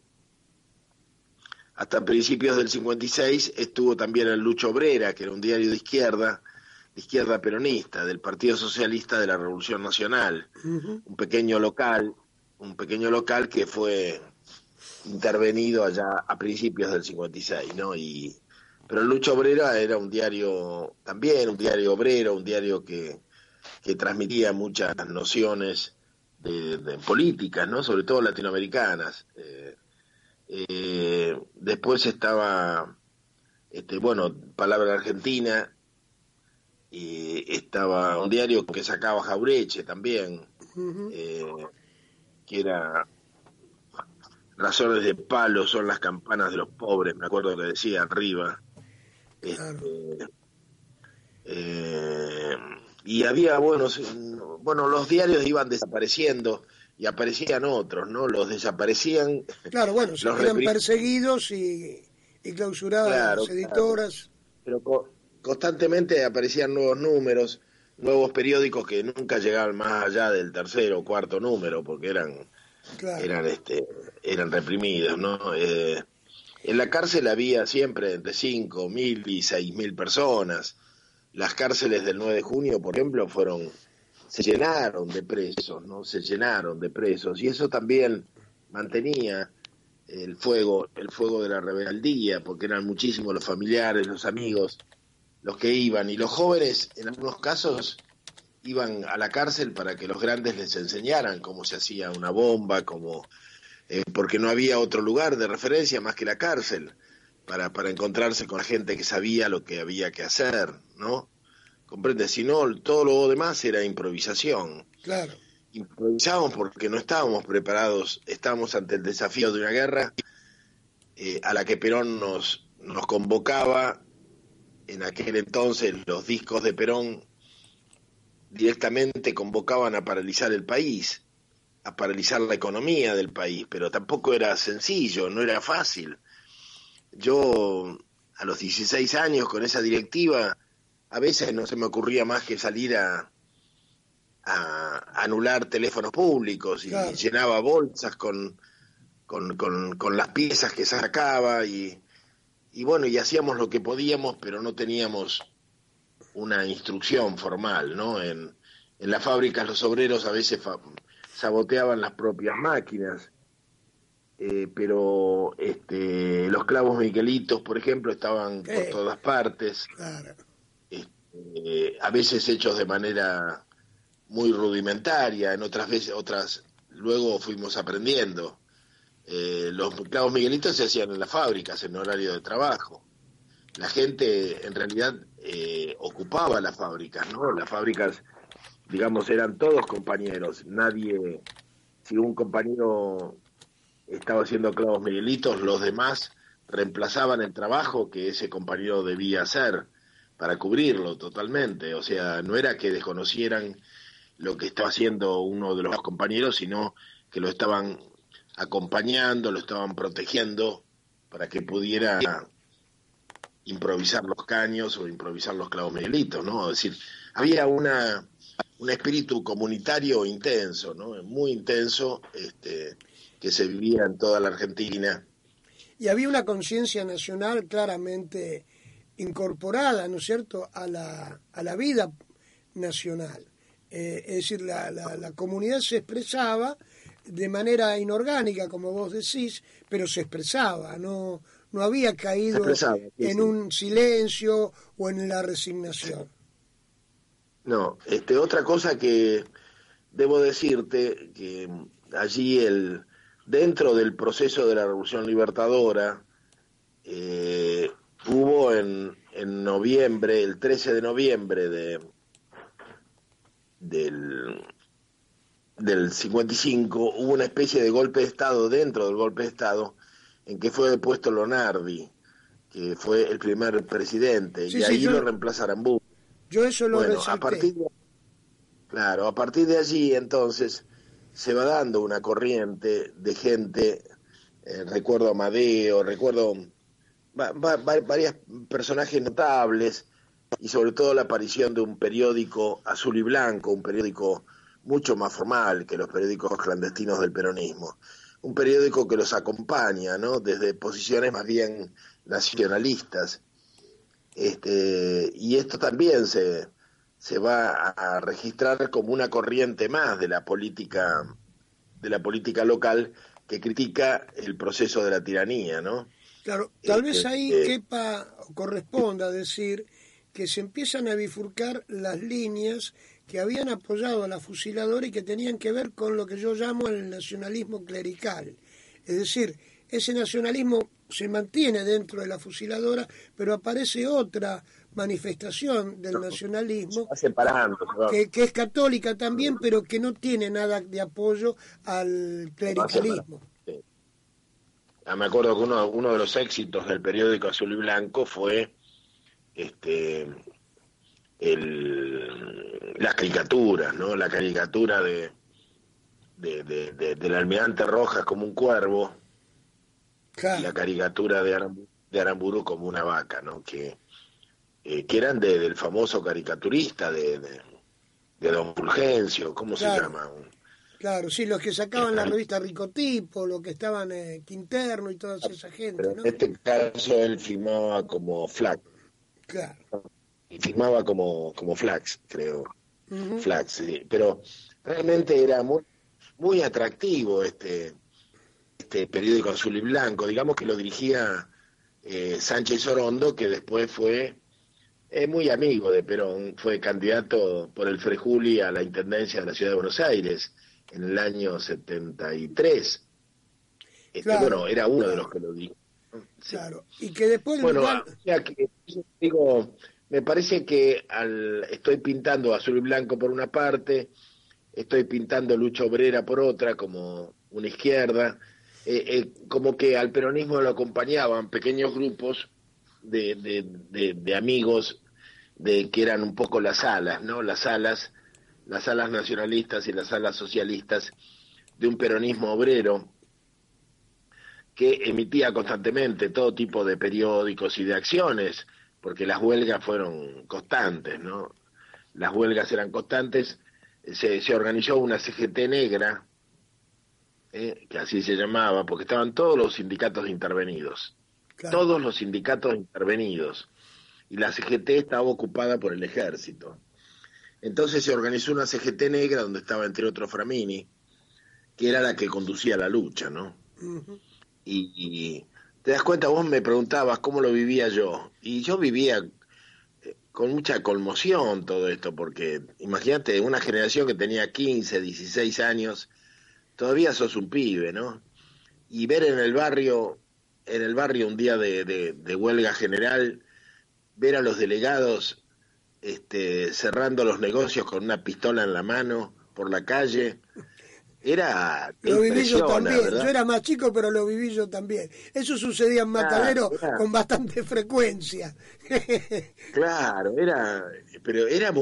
principios del 56, estuvo también el Lucha Obrera, que era un diario de izquierda peronista, del Partido Socialista de la Revolución Nacional, un pequeño local que fue intervenido allá a principios del 56, ¿no? Pero el Lucha Obrera era un diario también, un diario obrero, un diario que transmitía muchas nociones de políticas, ¿no? Sobre todo latinoamericanas. Después estaba, Palabra Argentina, y estaba un diario que sacaba Jaureche también, que era Razones de palo son las campanas de los pobres, me acuerdo que decía arriba. Claro. Y había, los diarios iban desapareciendo y aparecían otros, ¿no? Los desaparecían. Claro, bueno, se eran perseguidos y clausuradas las editoras. Pero constantemente aparecían nuevos números, nuevos periódicos que nunca llegaban más allá del tercer o cuarto número, porque eran reprimidos, ¿no? En la cárcel había siempre entre 5.000 y 6.000 personas. Las cárceles del 9 de junio, por ejemplo, se llenaron de presos, ¿no? Se llenaron de presos, y eso también mantenía el fuego de la rebeldía, porque eran muchísimos los familiares, los amigos, los que iban, y los jóvenes, en algunos casos, iban a la cárcel para que los grandes les enseñaran cómo se hacía una bomba, porque no había otro lugar de referencia más que la cárcel, para encontrarse con la gente que sabía lo que había que hacer, ¿no? ¿Comprende? Si no, todo lo demás era improvisación. Claro. Improvisábamos porque no estábamos preparados, estábamos ante el desafío de una guerra a la que Perón nos convocaba. En aquel entonces los discos de Perón directamente convocaban a paralizar el país, a paralizar la economía del país, pero tampoco era sencillo, no era fácil. Yo, a los 16 años, con esa directiva, a veces no se me ocurría más que salir a anular teléfonos públicos, y claro, llenaba bolsas con las piezas que sacaba, y hacíamos lo que podíamos, pero no teníamos una instrucción formal, ¿no? En las fábricas los obreros a veces saboteaban las propias máquinas, pero los clavos Miguelitos, por ejemplo, estaban por todas partes, claro, a veces hechos de manera muy rudimentaria, en otras luego fuimos aprendiendo. Los clavos Miguelitos se hacían en las fábricas en horario de trabajo. La gente en realidad ocupaba las fábricas, ¿no? Las fábricas, digamos, eran todos compañeros. Si un compañero estaba haciendo clavos Miguelitos, los demás reemplazaban el trabajo que ese compañero debía hacer para cubrirlo totalmente. O sea, no era que desconocieran lo que estaba haciendo uno de los compañeros, sino que lo estaban acompañando, lo estaban protegiendo para que pudiera improvisar los caños o improvisar los clavos Miguelitos, ¿no? Es decir, había un espíritu comunitario intenso, ¿no? Muy intenso, que se vivía en toda la Argentina. Y había una conciencia nacional claramente incorporada, ¿no es cierto?, a la vida nacional. Es decir, la comunidad se expresaba de manera inorgánica, como vos decís, pero se expresaba, no había caído en un silencio o en la resignación. No, otra cosa que debo decirte, que allí dentro del proceso de la Revolución Libertadora, hubo en noviembre, el 13 de noviembre del 55, hubo una especie de golpe de Estado dentro del golpe de Estado, en que fue depuesto Lonardi, que fue el primer presidente, y ahí lo reemplaza Aramburu. Yo eso lo resalté. A partir de allí, entonces, se va dando una corriente de gente, recuerdo a Amadeo, recuerdo varios personajes notables, y sobre todo la aparición de un periódico azul y blanco, un periódico mucho más formal que los periódicos clandestinos del peronismo, un periódico que los acompaña, ¿no?, desde posiciones más bien nacionalistas, y esto también se va a registrar como una corriente más de la política local que critica el proceso de la tiranía, ¿no? Claro, tal vez ahí quepa o corresponda decir que se empiezan a bifurcar las líneas que habían apoyado a la fusiladora y que tenían que ver con lo que yo llamo el nacionalismo clerical. Es decir, ese nacionalismo se mantiene dentro de la fusiladora, pero aparece otra manifestación del nacionalismo que es católica también, pero que no tiene nada de apoyo al clericalismo. Me acuerdo que uno de los éxitos del periódico Azul y Blanco fue las caricaturas, ¿no? La caricatura del almirante Rojas como un cuervo, y la caricatura de Aramburu como una vaca, ¿no? Que eran del famoso caricaturista de Don Fulgencio, ¿cómo se llama? Claro, sí, los que sacaban la revista Ricotipo, los que estaban Quinterno y toda esa gente, ¿no? En este caso él firmaba como Flax. Claro. Y firmaba como Flax, creo. Flax, sí. Pero realmente era muy, muy atractivo este periódico Azul y Blanco. Digamos que lo dirigía Sánchez Orondo, que después fue muy amigo de Perón, fue candidato por el Frejuli a la Intendencia de la Ciudad de Buenos Aires en el año 73. Claro, bueno, era uno de los que lo dijo. Sí. Claro, y que después... Bueno, digo, me parece que estoy pintando Azul y Blanco por una parte, estoy pintando Lucha Obrera por otra, como una izquierda, como que al peronismo lo acompañaban pequeños grupos de amigos que eran un poco las alas, ¿no? Las alas nacionalistas y las alas socialistas de un peronismo obrero que emitía constantemente todo tipo de periódicos y de acciones, porque las huelgas fueron constantes, ¿no? Las huelgas eran constantes. Se organizó una CGT negra, que así se llamaba, porque estaban todos los sindicatos intervenidos. Claro. Todos los sindicatos intervenidos. Y la CGT estaba ocupada por el ejército. Entonces se organizó una CGT negra donde estaba, entre otros, Framini, que era la que conducía la lucha, ¿no? Uh-huh. Y te das cuenta, vos me preguntabas cómo lo vivía yo. Y yo vivía con mucha conmoción todo esto, porque imagínate, una generación que tenía 15, 16 años, todavía sos un pibe, ¿no? Y ver en el barrio un día de huelga general, ver a los delegados cerrando los negocios con una pistola en la mano por la calle, lo viví yo también, ¿verdad? Yo era más chico, pero lo viví yo también. Eso sucedía en Matadero con bastante frecuencia. Claro, pero era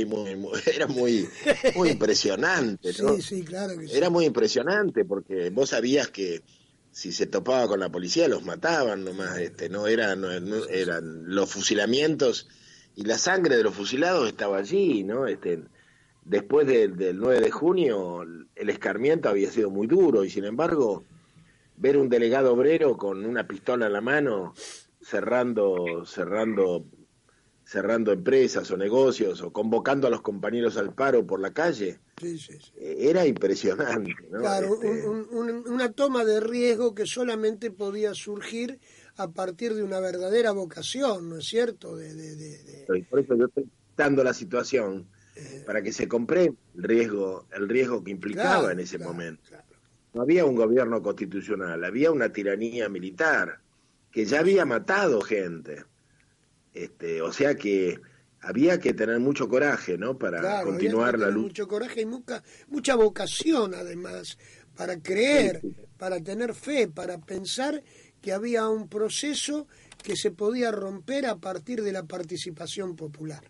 muy impresionante, ¿no? Sí, claro que sí. Era muy impresionante porque vos sabías que si se topaba con la policía los mataban nomás, no eran los fusilamientos, y la sangre de los fusilados estaba allí, ¿no? Después del 9 de junio el escarmiento había sido muy duro, y sin embargo ver un delegado obrero con una pistola en la mano cerrando cerrando empresas o negocios o convocando a los compañeros al paro por la calle. Sí. Era impresionante, ¿no? Claro, una toma de riesgo que solamente podía surgir a partir de una verdadera vocación, ¿no es cierto? Por eso yo estoy dando la situación para que se comprenda el riesgo que implicaba en ese momento. Claro. No había un gobierno constitucional, había una tiranía militar que ya había matado gente. O sea que había que tener mucho coraje, ¿no? Para continuar la lucha. Mucho coraje y mucha vocación, además, para creer, para tener fe, para pensar que había un proceso que se podía romper a partir de la participación popular.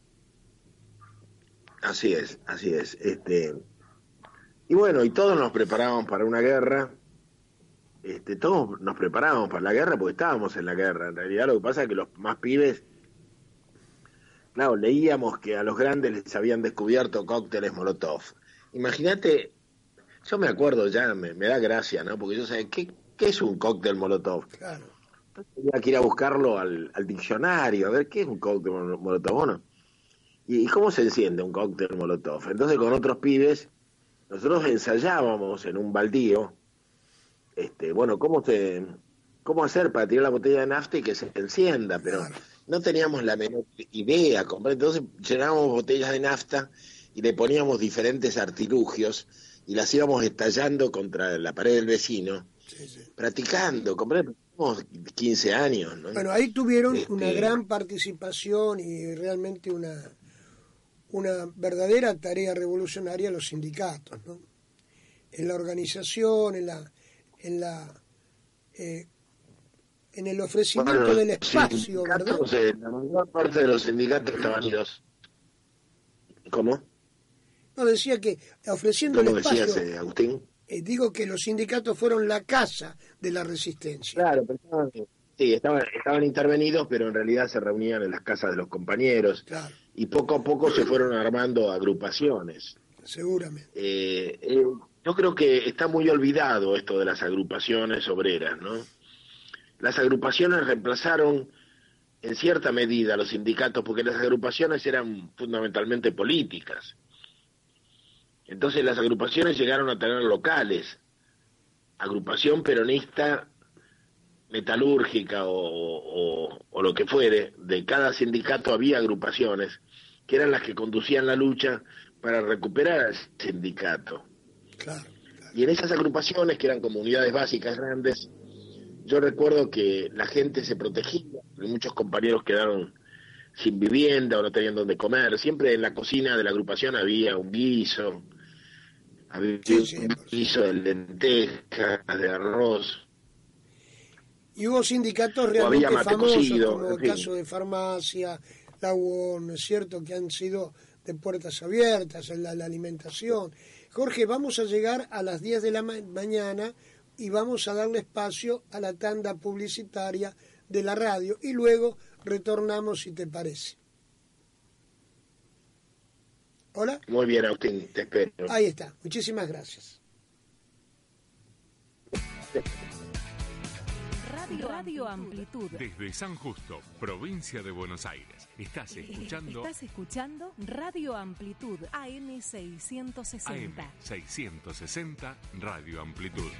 Así es. Y bueno, y todos nos preparábamos para una guerra. Todos nos preparábamos para la guerra porque estábamos en la guerra. En realidad lo que pasa es que los más pibes, claro, leíamos que a los grandes les habían descubierto cócteles Molotov. Imagínate, yo me acuerdo ya, me da gracia, ¿no? Porque yo sé, ¿qué es un cóctel Molotov? Claro. Tenía que ir a buscarlo al diccionario, a ver qué es un cóctel Molotov, ¿no? ¿Y cómo se enciende un cóctel Molotov? Entonces con otros pibes, nosotros ensayábamos en un baldío, cómo hacer para tirar la botella de nafta y que se encienda, pero no teníamos la menor idea. Entonces llenábamos botellas de nafta y le poníamos diferentes artilugios y las íbamos estallando contra la pared del vecino, practicando, comprendemos 15 años, ¿no? Bueno, ahí tuvieron una gran participación y realmente una verdadera tarea revolucionaria los sindicatos, ¿no? En la organización, en el ofrecimiento del espacio, ¿verdad? La mayor parte de los sindicatos estaban idos. ¿Cómo? No, decía que ofreciendo el espacio... ¿Cómo decías, Agustín? Digo que los sindicatos fueron la casa de la resistencia. Claro, pero estaban intervenidos, pero en realidad se reunían en las casas de los compañeros. Claro. Y poco a poco se fueron armando agrupaciones. Seguramente. Yo creo que está muy olvidado esto de las agrupaciones obreras, ¿no? Las agrupaciones reemplazaron en cierta medida a los sindicatos, porque las agrupaciones eran fundamentalmente políticas. Entonces las agrupaciones llegaron a tener locales, agrupación peronista metalúrgica o lo que fuere, de cada sindicato había agrupaciones que eran las que conducían la lucha para recuperar al sindicato. Claro. Y en esas agrupaciones, que eran comunidades básicas grandes, yo recuerdo que la gente se protegía, muchos compañeros quedaron sin vivienda o no tenían dónde comer. Siempre en la cocina de la agrupación había un guiso, un guiso de lentejas, de arroz. Y hubo sindicatos realmente famosos, cocido, como el caso de Farmacia, la UON, ¿no es cierto?, que han sido de puertas abiertas en la alimentación. Jorge, vamos a llegar a las 10 de la mañana y vamos a darle espacio a la tanda publicitaria de la radio y luego retornamos, si te parece. ¿Hola? Muy bien, Agustín, te espero. Ahí está, muchísimas gracias. Radio Amplitud. Desde San Justo, provincia de Buenos Aires. Estás escuchando Radio Amplitud, AM 660. AM 660, Radio Amplitud.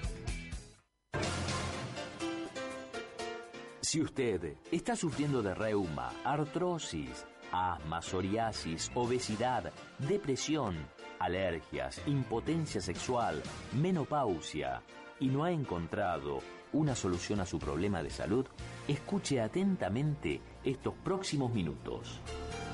Si usted está sufriendo de reuma, artrosis, asma, psoriasis, obesidad, depresión, alergias, impotencia sexual, menopausia y no ha encontrado una solución a su problema de salud, escuche atentamente estos próximos minutos.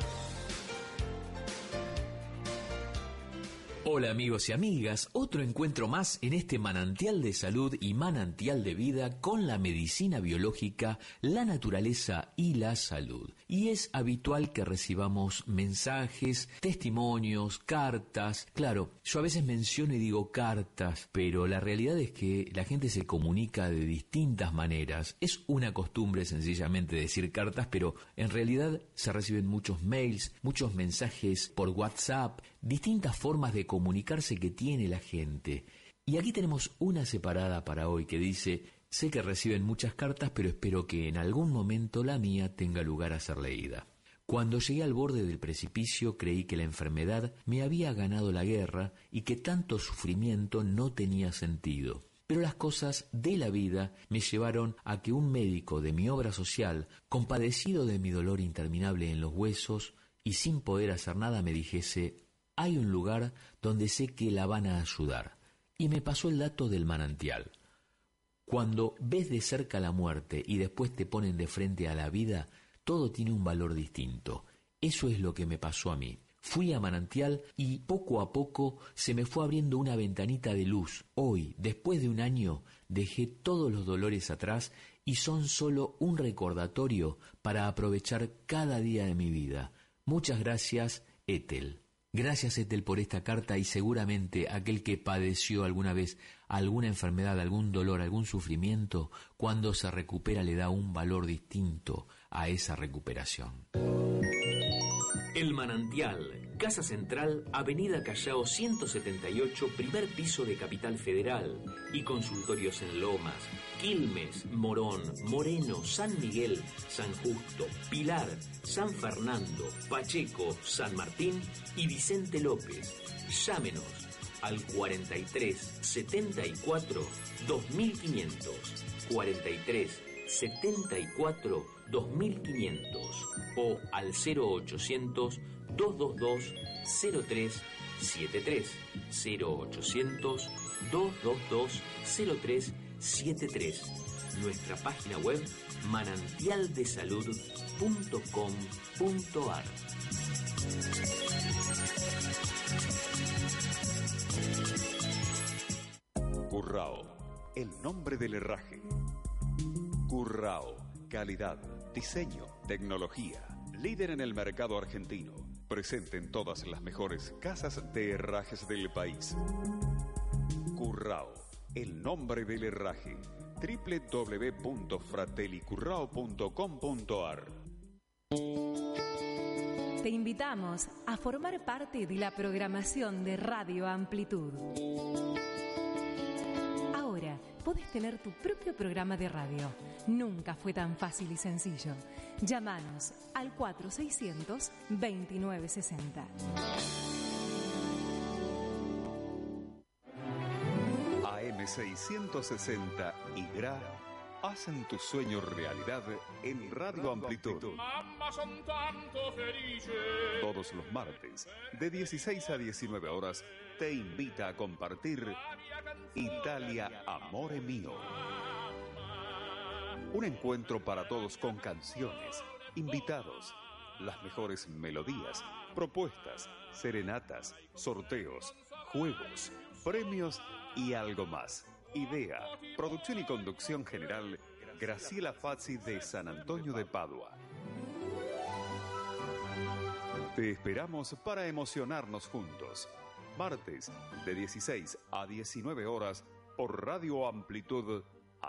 Hola amigos y amigas, otro encuentro más en este manantial de salud y manantial de vida con la medicina biológica, la naturaleza y la salud. Y es habitual que recibamos mensajes, testimonios, cartas. Claro, yo a veces menciono y digo cartas, pero la realidad es que la gente se comunica de distintas maneras. Es una costumbre sencillamente decir cartas, pero en realidad se reciben muchos mails, muchos mensajes por WhatsApp, distintas formas de comunicarse que tiene la gente. Y aquí tenemos una separada para hoy que dice: sé que reciben muchas cartas, pero espero que en algún momento la mía tenga lugar a ser leída. Cuando llegué al borde del precipicio creí que la enfermedad me había ganado la guerra y que tanto sufrimiento no tenía sentido. Pero las cosas de la vida me llevaron a que un médico de mi obra social, compadecido de mi dolor interminable en los huesos y sin poder hacer nada, me dijese: hay un lugar donde sé que la van a ayudar. Y me pasó el dato del manantial. Cuando ves de cerca la muerte y después te ponen de frente a la vida, todo tiene un valor distinto. Eso es lo que me pasó a mí. Fui a Manantial y poco a poco se me fue abriendo una ventanita de luz. Hoy, después de un año, dejé todos los dolores atrás y son solo un recordatorio para aprovechar cada día de mi vida. Muchas gracias, Ethel. Gracias, Ethel, por esta carta, y seguramente aquel que padeció alguna vez alguna enfermedad, algún dolor, algún sufrimiento, cuando se recupera le da un valor distinto a esa recuperación. El Manantial, Casa Central, Avenida Callao 178, primer piso de Capital Federal, y consultorios en Lomas, Quilmes, Morón, Moreno, San Miguel, San Justo, Pilar, San Fernando, Pacheco, San Martín y Vicente López. Llámenos al 43 74 2500, 43 74 2500 o al 0800 222 0373, 0800 222 0373. Nuestra página web manantialdesalud.com.ar. Currao, el nombre del herraje. Currao, calidad, diseño, tecnología, líder en el mercado argentino, presente en todas las mejores casas de herrajes del país. Currao, el nombre del herraje. www.fratellicurrao.com.ar. Te invitamos a formar parte de la programación de Radio Amplitud. Ahora podés tener tu propio programa de radio. Nunca fue tan fácil y sencillo. Llámanos al 4600-2960. AM660 y GRA hacen tu sueño realidad en Radio Amplitud. Todos los martes, de 16 a 19 horas, te invita a compartir Italia, Amore Mio. Un encuentro para todos con canciones, invitados, las mejores melodías, propuestas, serenatas, sorteos, juegos, premios y algo más. Idea, producción y conducción general, Graciela Fazzi de San Antonio de Padua. Te esperamos para emocionarnos juntos. Martes, de 16 a 19 horas, por Radio Amplitud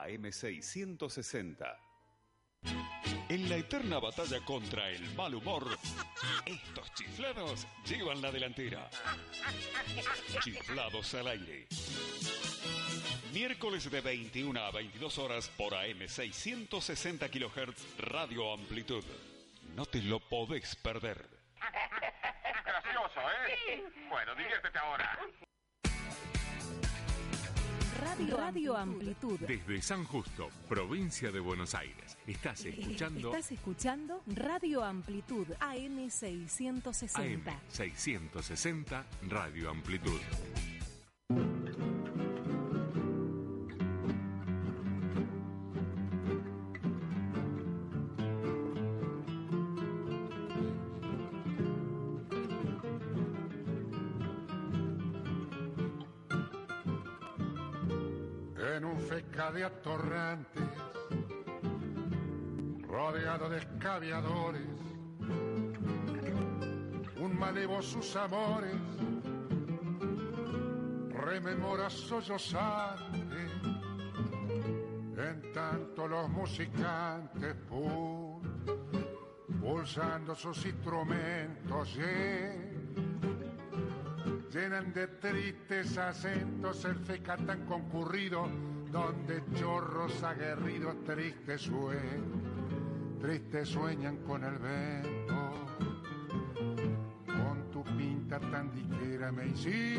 AM660. En la eterna batalla contra el mal humor, estos chiflados llevan la delantera. Chiflados al aire. Miércoles de 21 a 22 horas por AM660 kHz Radio Amplitud. No te lo podés perder. Gracioso, ¿eh? Sí. Bueno, diviértete ahora. Radio Amplitud. Desde San Justo, provincia de Buenos Aires. Estás escuchando Radio Amplitud AM660. AM660 Radio Amplitud. En un feca de atorrantes, rodeado de escaviadores, un malevo sus amores, rememora sollozante, en tanto los musicantes pulsando sus instrumentos llenan de tristes acentos el feca tan concurrido, donde chorros aguerridos tristes sueñan con el vento. Con tu pinta tan diquera me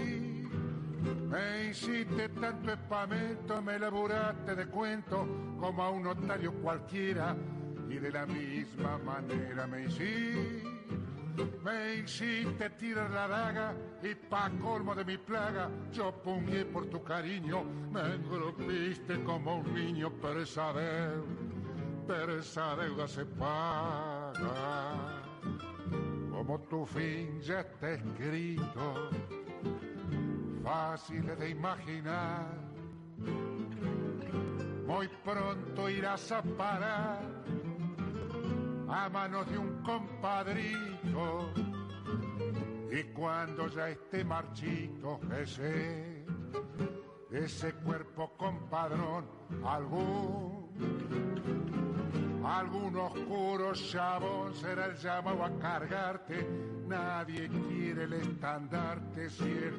hiciste tanto espamento, me laburaste de cuento como a un notario cualquiera, y de la misma manera me hiciste tirar la daga, y pa' colmo de mi plaga yo pugné por tu cariño, me engrupiste como un niño, pero esa deuda se paga. Como tu fin ya está escrito, fácil de imaginar, muy pronto irás a parar a manos de un compadrito, y cuando ya esté marchito ese cuerpo compadrón, algún oscuro chabón será el llamado a cargarte. Nadie quiere el estandarte si es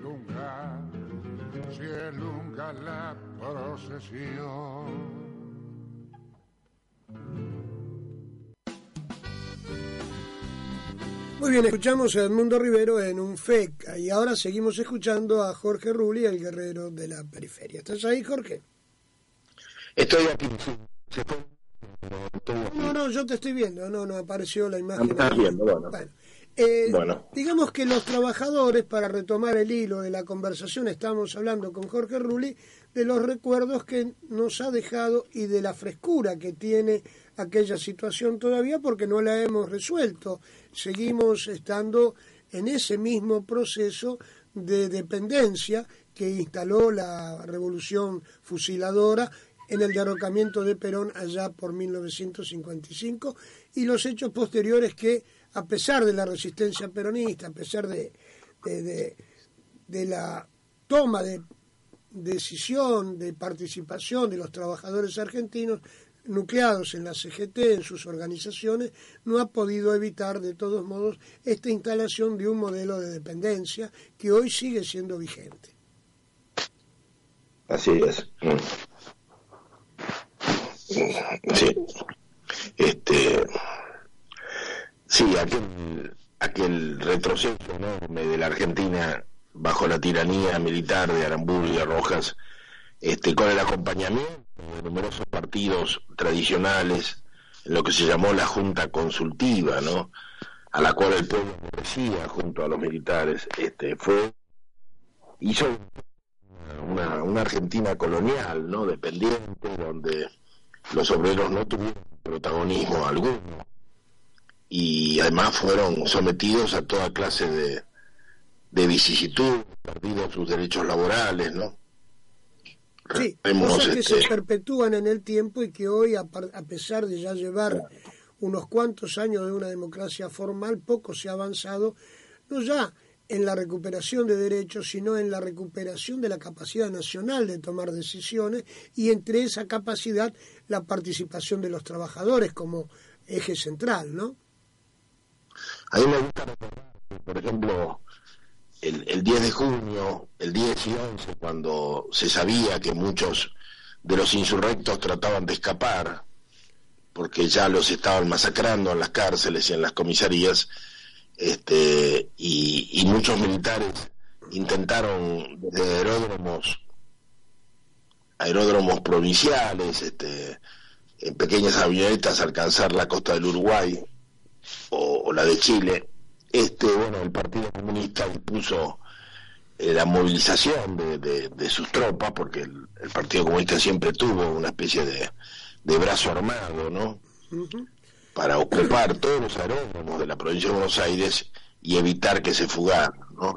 lunga la procesión. Muy bien, escuchamos a Edmundo Rivero en un FECA y ahora seguimos escuchando a Jorge Rulli, el guerrero de la periferia. ¿Estás ahí, Jorge? Estoy aquí. No, yo te estoy viendo. No, apareció la imagen. Me estás viendo, bueno. Bueno, digamos que los trabajadores, para retomar el hilo de la conversación, estamos hablando con Jorge Rulli de los recuerdos que nos ha dejado y de la frescura que tiene aquella situación todavía, porque no la hemos resuelto. Seguimos estando en ese mismo proceso de dependencia que instaló la revolución fusiladora en el derrocamiento de Perón allá por 1955, y los hechos posteriores que, a pesar de la resistencia peronista, a pesar de la toma de decisión, de participación de los trabajadores argentinos nucleados en la CGT, en sus organizaciones, no ha podido evitar de todos modos esta instalación de un modelo de dependencia que hoy sigue siendo vigente. Así es. Sí, aquel retroceso enorme de la Argentina bajo la tiranía militar de Aramburu y de Rojas, con el acompañamiento de numerosos partidos tradicionales, en lo que se llamó la Junta Consultiva, ¿no?, a la cual el pueblo aborrecía junto a los militares, hizo una Argentina colonial, ¿no?, dependiente, donde los obreros no tuvieron protagonismo alguno y además fueron sometidos a toda clase de vicisitudes, perdidos sus derechos laborales, ¿no? Sí, cosas que se perpetúan en el tiempo y que hoy, a pesar de ya llevar unos cuantos años de una democracia formal, poco se ha avanzado, no ya en la recuperación de derechos, sino en la recuperación de la capacidad nacional de tomar decisiones, y entre esa capacidad la participación de los trabajadores como eje central, ¿no? A mí me gusta recordar, por ejemplo, el 10 de junio, el 10 y 11, cuando se sabía que muchos de los insurrectos trataban de escapar, porque ya los estaban masacrando en las cárceles y en las comisarías, y muchos militares intentaron desde aeródromos provinciales, en pequeñas avionetas, alcanzar la costa del Uruguay o la de Chile. El Partido Comunista impuso la movilización de sus tropas, porque el Partido Comunista siempre tuvo una especie de brazo armado, ¿no? Uh-huh. Para ocupar todos los aeródromos de la provincia de Buenos Aires y evitar que se fugaran, ¿no?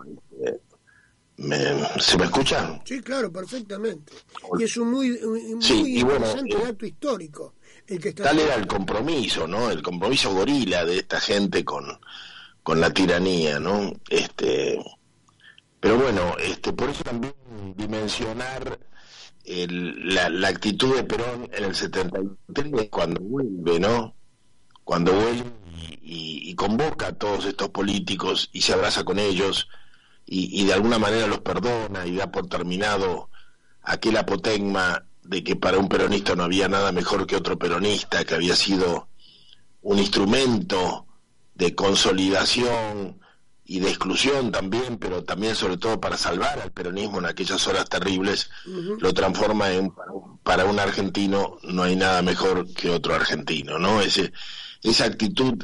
¿Se me escucha? Sí, claro, perfectamente. Y es un muy interesante dato histórico. Tal era el compromiso, ¿no? El compromiso gorila de esta gente con la tiranía, ¿no? Pero bueno, por eso también dimensionar la actitud de Perón en el 73, cuando vuelve, ¿no? Cuando vuelve y convoca a todos estos políticos y se abraza con ellos y de alguna manera los perdona y da por terminado aquel apotegma de que para un peronista no había nada mejor que otro peronista, que había sido un instrumento de consolidación y de exclusión también, pero también sobre todo para salvar al peronismo en aquellas horas terribles, lo transforma en, para un argentino no hay nada mejor que otro argentino, ¿no? Esa actitud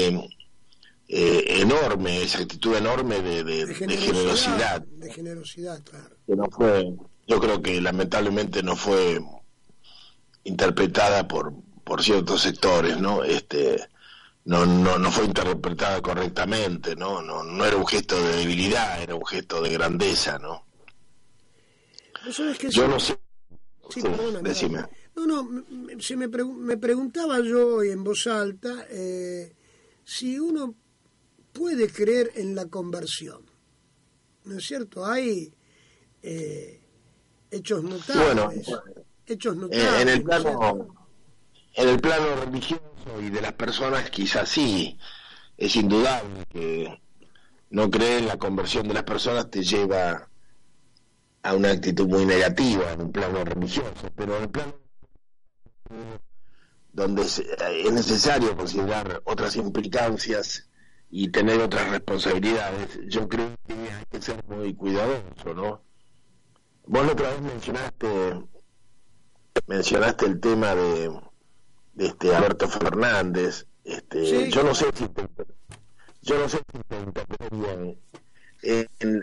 enorme, esa actitud enorme de generosidad. De generosidad, claro. Que no fue, yo creo que lamentablemente no fue interpretada por ciertos sectores, ¿no? No fue interpretada correctamente, no era un gesto de debilidad, era un gesto de grandeza, ¿no? Yo no sé. Sí, perdona, decime. Me preguntaba yo en voz alta si uno puede creer en la conversión, ¿no es cierto? Hay hechos notables. En el plano religioso y de las personas quizás sí, es indudable que no creer en la conversión de las personas te lleva a una actitud muy negativa en un plano religioso, pero en el plano donde es necesario considerar otras implicancias y tener otras responsabilidades, yo creo que hay que ser muy cuidadoso, ¿no? Vos la otra vez mencionaste el tema de Alberto Fernández. Sí. Yo no sé si te interpreté bien. En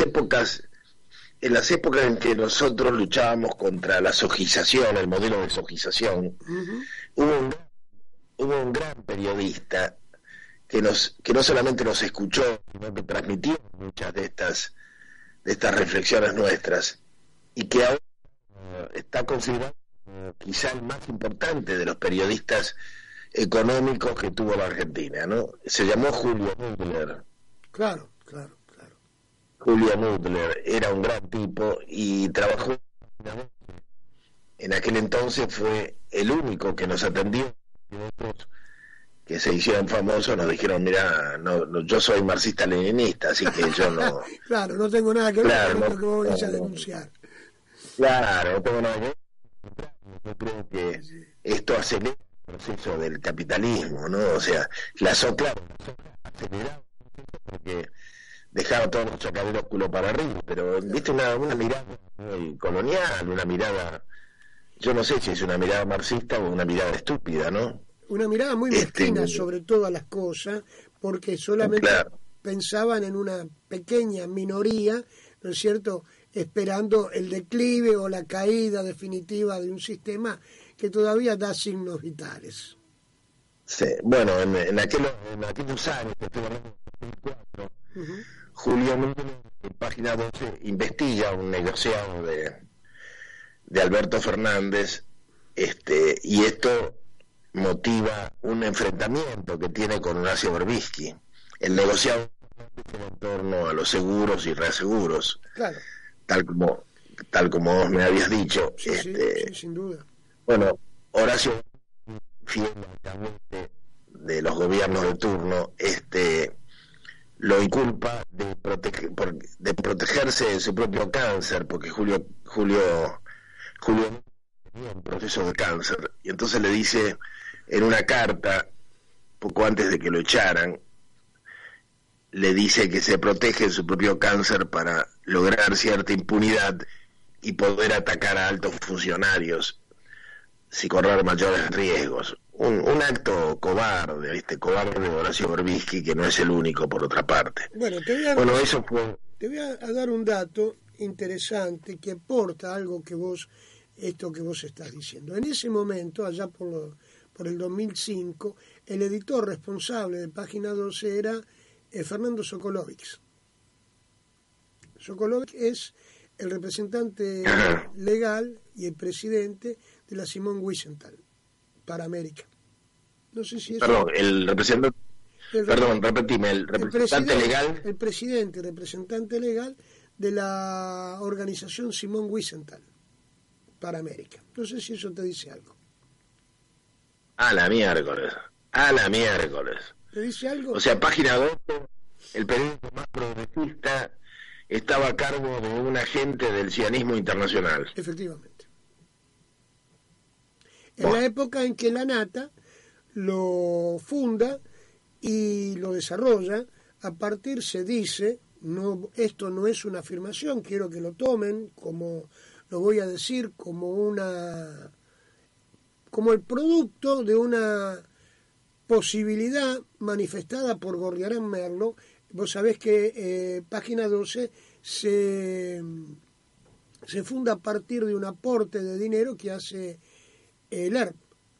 las épocas en que nosotros luchábamos contra la sojización, el modelo de sojización, hubo un gran periodista que no solamente nos escuchó, sino que transmitió muchas de estas reflexiones nuestras, y que ahora está considerado quizá el más importante de los periodistas económicos que tuvo la Argentina, ¿no? Se llamó Julio Nudler. Claro. Julio Nudler era un gran tipo y trabajó. En aquel entonces fue el único que nos atendió. Otros que se hicieron famosos nos dijeron, mira, yo soy marxista-leninista, así que yo no... Claro, no tengo nada que ver con lo que vos venís a denunciar. Claro, no tengo nada que ver. Yo creo que esto acelera el proceso del capitalismo, ¿no? O sea, la SOCLA aceleraba porque dejaba todo nuestro cabello culo para arriba, pero viste una mirada muy colonial, una mirada, yo no sé si es una mirada marxista o una mirada estúpida, ¿no? Una mirada muy mezquina sobre todas las cosas, porque solamente pensaban en una pequeña minoría, ¿no es cierto?, esperando el declive o la caída definitiva de un sistema que todavía da signos vitales. Sí, bueno, en aquellos años, que estuvo en el 2004, Julio Nudler, en página 12, investiga un negociado de Alberto Fernández, y esto motiva un enfrentamiento que tiene con Horacio Berbisky. El negociado en torno a los seguros y reaseguros, claro, tal como vos me habías dicho. Sí, sin duda. Bueno, Horacio, fiel de los gobiernos de turno, lo inculpa de protegerse de su propio cáncer, porque Julio tenía un proceso de cáncer, y entonces le dice en una carta, poco antes de que lo echaran, le dice que se protege de su propio cáncer para lograr cierta impunidad y poder atacar a altos funcionarios sin correr mayores riesgos. Un acto cobarde, cobarde de Horacio Berbisky, que no es el único, por otra parte. Bueno, te voy a dar un dato interesante que aporta algo que vos estás diciendo. En ese momento, allá por el 2005, el editor responsable de Página 12 era Fernando Sokolovic. Sokolovic es el representante legal y el presidente de la Simón Wiesenthal para América. No sé si es... Perdón, el representante... repetime, el representante legal... El presidente y representante legal de la organización Simón Wiesenthal para América. No sé si eso te dice algo. A la miércoles. ¿Te dice algo? O sea, Página 12, el periódico más progresista, estaba a cargo de un agente del sionismo internacional. Efectivamente. En la época en que la Nata lo funda y lo desarrolla. A partir, se dice, no, esto no es una afirmación, quiero que lo tomen como, lo voy a decir, como el producto de una posibilidad manifestada por Gorriarán Merlo. Vos sabés que Página 12 se funda a partir de un aporte de dinero que hace el ERP.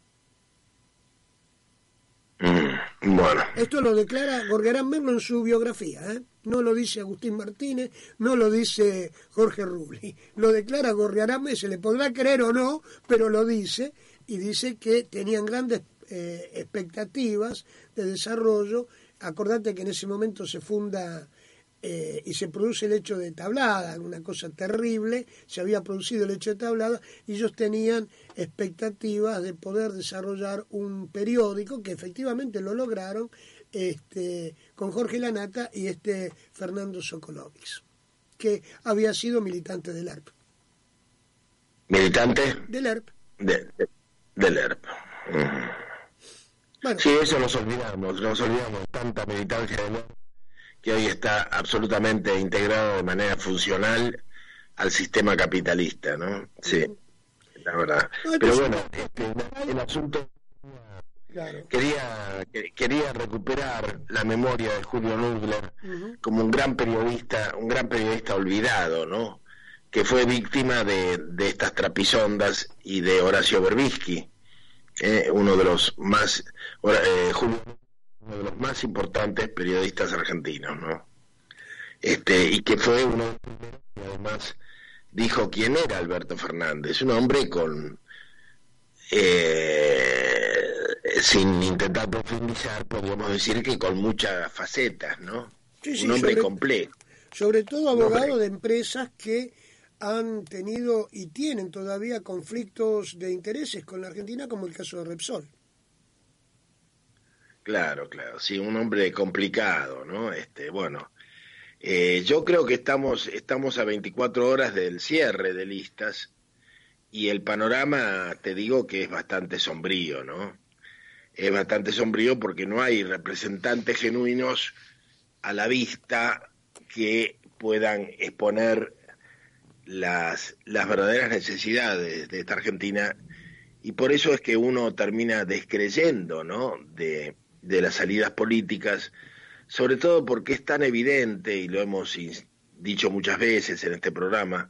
Bueno. Esto lo declara Gorriarán Merlo en su biografía, ¿eh? No lo dice Agustín Martínez, no lo dice Jorge Rubli, lo declara Gorriarán Merlo, se le podrá creer o no, pero lo dice, y dice que tenían grandes expectativas de desarrollo. Acordate que en ese momento se funda y se produce el hecho de Tablada, una cosa terrible, se había producido el hecho de Tablada, y ellos tenían expectativas de poder desarrollar un periódico, que efectivamente lo lograron, con Jorge Lanata y Fernando Sokolovics, que había sido militante del ERP. ¿Militante? Del ERP. Del ERP. Bueno. Sí, eso nos olvidamos tanta militancia del ERP, que hoy está absolutamente integrado de manera funcional al sistema capitalista, ¿no? Sí, la verdad. Pero bueno, el asunto... Claro. Quería recuperar la memoria de Julio Nudler como un gran periodista olvidado, ¿no? Que fue víctima de estas trapisondas y de Horacio Berbisky, uno de los más importantes periodistas argentinos, ¿no? Y que fue uno de los primeros que además dijo quién era Alberto Fernández, un hombre con sin intentar profundizar, podríamos decir que con muchas facetas, ¿no? Sí, un hombre complejo. Sobre todo abogado de empresas que han tenido y tienen todavía conflictos de intereses con la Argentina, como el caso de Repsol. Claro, sí, un hombre complicado, ¿no? Bueno, yo creo que estamos a 24 horas del cierre de listas, y el panorama, te digo que es bastante sombrío, ¿no? Es bastante sombrío porque no hay representantes genuinos a la vista que puedan exponer las verdaderas necesidades de esta Argentina, y por eso es que uno termina descreyendo, ¿no?, de las salidas políticas, sobre todo porque es tan evidente, y lo hemos dicho muchas veces en este programa,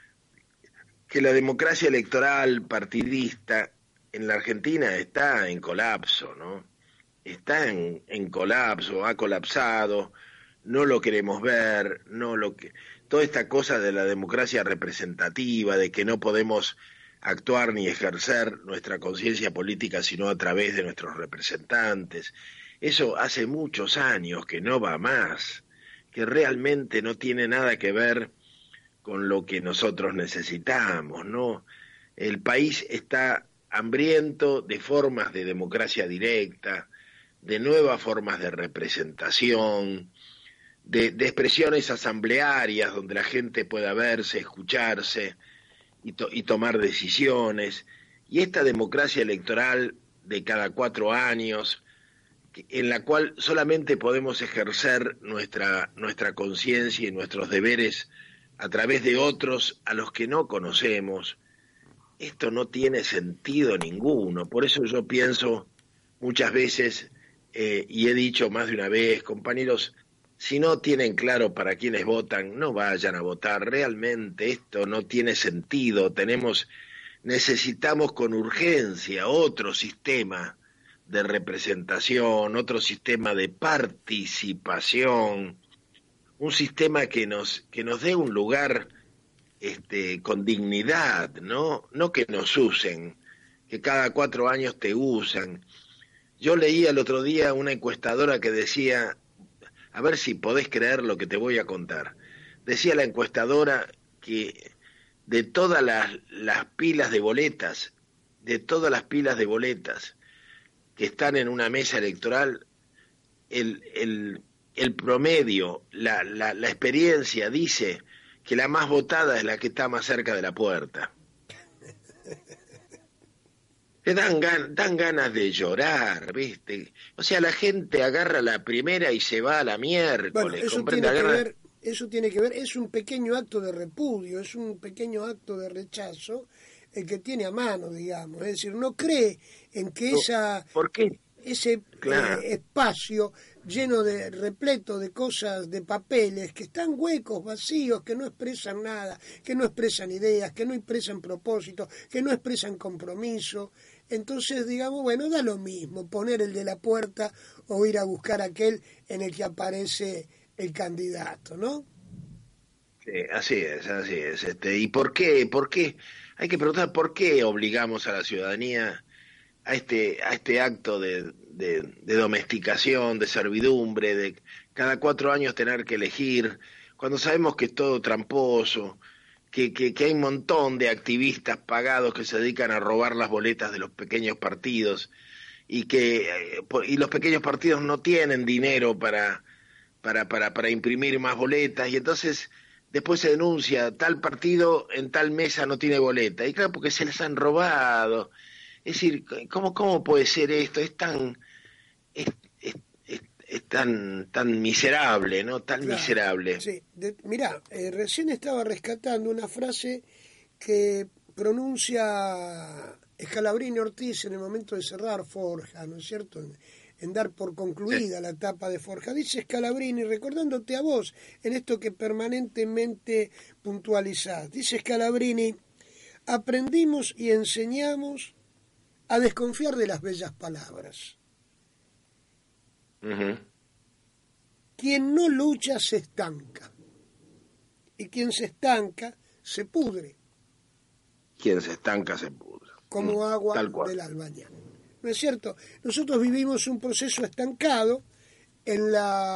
que la democracia electoral partidista en la Argentina está en colapso, ¿no? Está en colapso, ha colapsado, no lo queremos ver, toda esta cosa de la democracia representativa, de que no podemos actuar ni ejercer nuestra conciencia política sino a través de nuestros representantes, eso hace muchos años que no va más, que realmente no tiene nada que ver con lo que nosotros necesitamos, ¿no? El país está hambriento de formas de democracia directa, de nuevas formas de representación, de expresiones asamblearias donde la gente pueda verse, escucharse y tomar decisiones, y esta democracia electoral de cada 4 años, en la cual solamente podemos ejercer nuestra conciencia y nuestros deberes a través de otros a los que no conocemos. Esto no tiene sentido ninguno. Por eso yo pienso muchas veces, y he dicho más de una vez, compañeros, si no tienen claro para quiénes votan, no vayan a votar. Realmente esto no tiene sentido. Necesitamos con urgencia otro sistema de representación, otro sistema de participación, un sistema que nos dé un lugar con dignidad, ¿no? No que nos usen, que cada 4 años te usan. Yo leí el otro día una encuestadora que decía, a ver si podés creer lo que te voy a contar. Decía la encuestadora que de todas las pilas de boletas, que están en una mesa electoral, el promedio, la experiencia dice que la más votada es la que está más cerca de la puerta. te dan ganas de llorar, ¿viste? O sea, la gente agarra la primera y se va a la miércoles. Bueno, eso tiene que ver, es un pequeño acto de repudio, es un pequeño acto de rechazo el que tiene a mano, digamos. Es decir, no cree en que ¿Por qué? Ese espacio lleno de repleto de cosas, de papeles, que están huecos, vacíos, que no expresan nada, que no expresan ideas, que no expresan propósitos, que no expresan compromiso. Entonces, digamos, bueno, da lo mismo poner el de la puerta o ir a buscar aquel en el que aparece el candidato, ¿no? Sí, así es. ¿Y por qué? Hay que preguntar por qué obligamos a la ciudadanía a este acto de domesticación, de servidumbre, de cada 4 años tener que elegir, cuando sabemos que es todo tramposo, que hay un montón de activistas pagados que se dedican a robar las boletas de los pequeños partidos y los pequeños partidos no tienen dinero para imprimir más boletas, y entonces después se denuncia tal partido en tal mesa no tiene boleta, y claro, porque se les han robado. Es decir, ¿cómo puede ser esto? Es tan miserable, ¿no? Tan miserable. Sí, mirá, recién estaba rescatando una frase que pronuncia Scalabrini Ortiz en el momento de cerrar Forja, ¿no es cierto? En dar por concluida la etapa de Forja. Dice Scalabrini, recordándote a vos en esto que permanentemente puntualizás. Dice Scalabrini, aprendimos y enseñamos a desconfiar de las bellas palabras. Uh-huh. Quien no lucha se estanca, y quien se estanca se pudre. Quien se estanca se pudre. Como agua del albañil. ¿No es cierto? Nosotros vivimos un proceso estancado en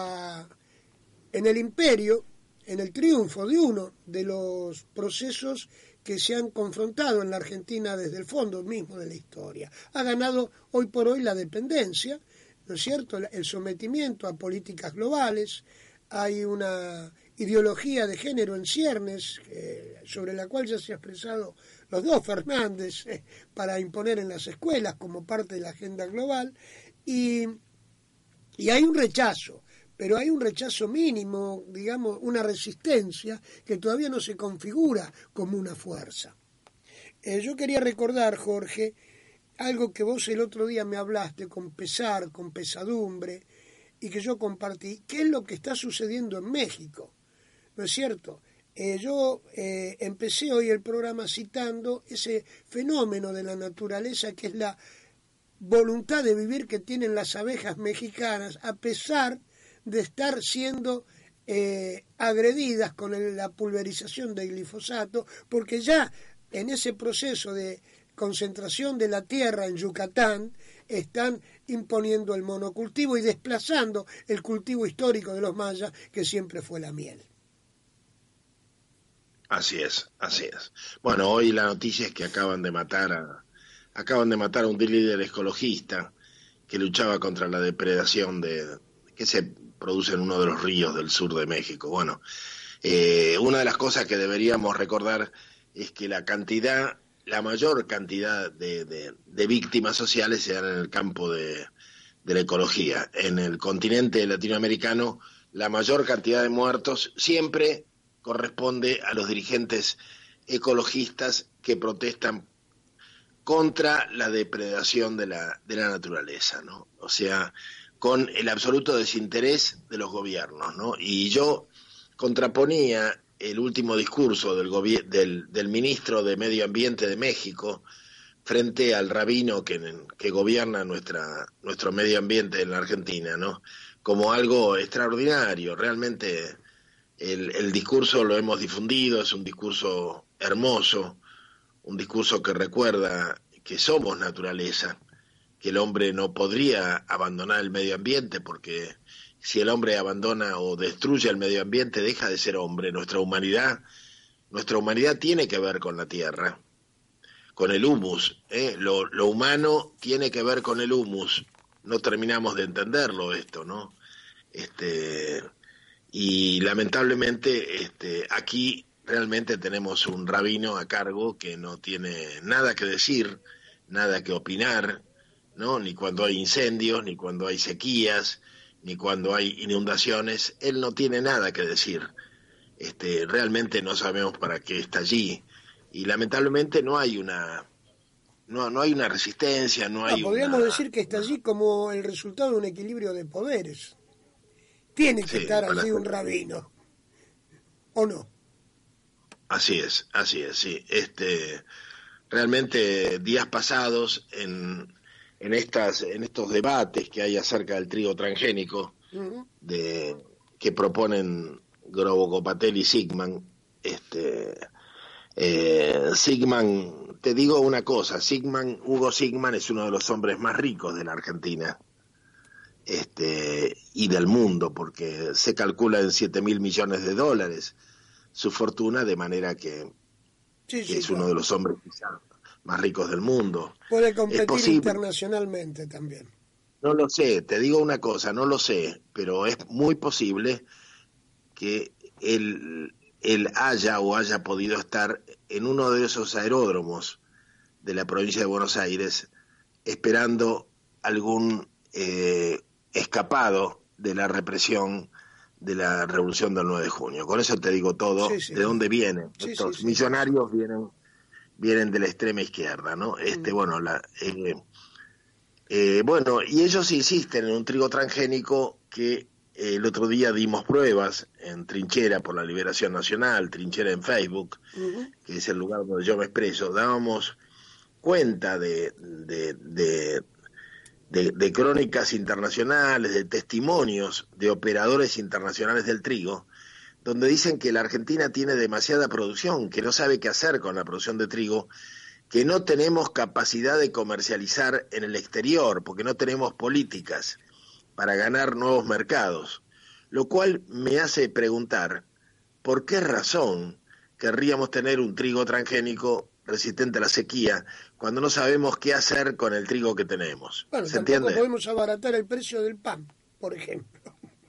el imperio, en el triunfo de uno de los procesos que se han confrontado en la Argentina desde el fondo mismo de la historia. Ha ganado hoy por hoy la dependencia, ¿no es cierto?, el sometimiento a políticas globales. Hay una ideología de género en ciernes sobre la cual ya se ha expresado los dos Fernández para imponer en las escuelas como parte de la agenda global, y hay un rechazo, pero hay un rechazo mínimo, digamos, una resistencia que todavía no se configura como una fuerza. Yo quería recordar, Jorge, algo que vos el otro día me hablaste con pesar, con pesadumbre, y que yo compartí, ¿qué es lo que está sucediendo en México? ¿No es cierto? Yo empecé hoy el programa citando ese fenómeno de la naturaleza que es la voluntad de vivir que tienen las abejas mexicanas, a pesar de estar siendo agredidas con la pulverización del glifosato, porque ya en ese proceso de concentración de la tierra en Yucatán están imponiendo el monocultivo y desplazando el cultivo histórico de los mayas, que siempre fue la miel. Así es. Bueno, hoy la noticia es que acaban de matar a un líder ecologista que luchaba contra la depredación que se produce en uno de los ríos del sur de México. Bueno, una de las cosas que deberíamos recordar es que la mayor cantidad de víctimas sociales se dan en el campo de la ecología. En el continente latinoamericano, la mayor cantidad de muertos siempre corresponde a los dirigentes ecologistas que protestan contra la depredación de la naturaleza, ¿no? O sea, con el absoluto desinterés de los gobiernos, ¿no? Y yo contraponía el último discurso del ministro de Medio Ambiente de México frente al rabino que gobierna nuestro medio ambiente en la Argentina, ¿no? Como algo extraordinario. Realmente el discurso lo hemos difundido, es un discurso hermoso, un discurso que recuerda que somos naturaleza, que el hombre no podría abandonar el medio ambiente, porque si el hombre abandona o destruye el medio ambiente, deja de ser hombre. Nuestra humanidad tiene que ver con la tierra, con el humus, lo humano tiene que ver con el humus. No terminamos de entenderlo esto, ¿no? Y lamentablemente aquí realmente tenemos un rabino a cargo que no tiene nada que decir, nada que opinar, ¿no? Ni cuando hay incendios, ni cuando hay sequías, ni cuando hay inundaciones. Él no tiene nada que decir. Realmente no sabemos para qué está allí. Y lamentablemente no hay una resistencia, podríamos decir que está allí como el resultado de un equilibrio de poderes. Tiene que estar allí un rabino, ¿o no? Así es, sí. Realmente días pasados en estos debates que hay acerca del trigo transgénico, que proponen Grobo Copatel y Sigman, Sigman, te digo una cosa, Hugo Sigman es uno de los hombres más ricos de la Argentina, y del mundo, porque se calcula en $7.000 millones su fortuna, de manera que es uno de los hombres quizás más ricos del mundo. Puede competir internacionalmente también. No lo sé, te digo una cosa, no lo sé, pero es muy posible que él haya podido estar en uno de esos aeródromos de la provincia de Buenos Aires esperando algún escapado de la represión de la revolución del 9 de junio. Con eso te digo todo, de dónde vienen. Estos millonarios vienen de la extrema izquierda, ¿no? Bueno, y ellos insisten en un trigo transgénico que el otro día dimos pruebas en Trinchera por la Liberación Nacional, Trinchera en Facebook, que es el lugar donde yo me expreso. Dábamos cuenta de crónicas internacionales, de testimonios de operadores internacionales del trigo, donde dicen que la Argentina tiene demasiada producción, que no sabe qué hacer con la producción de trigo, que no tenemos capacidad de comercializar en el exterior, porque no tenemos políticas para ganar nuevos mercados, lo cual me hace preguntar, ¿por qué razón querríamos tener un trigo transgénico resistente a la sequía cuando no sabemos qué hacer con el trigo que tenemos? Bueno, ¿Se tampoco entiende? Podemos abaratar el precio del pan, por ejemplo.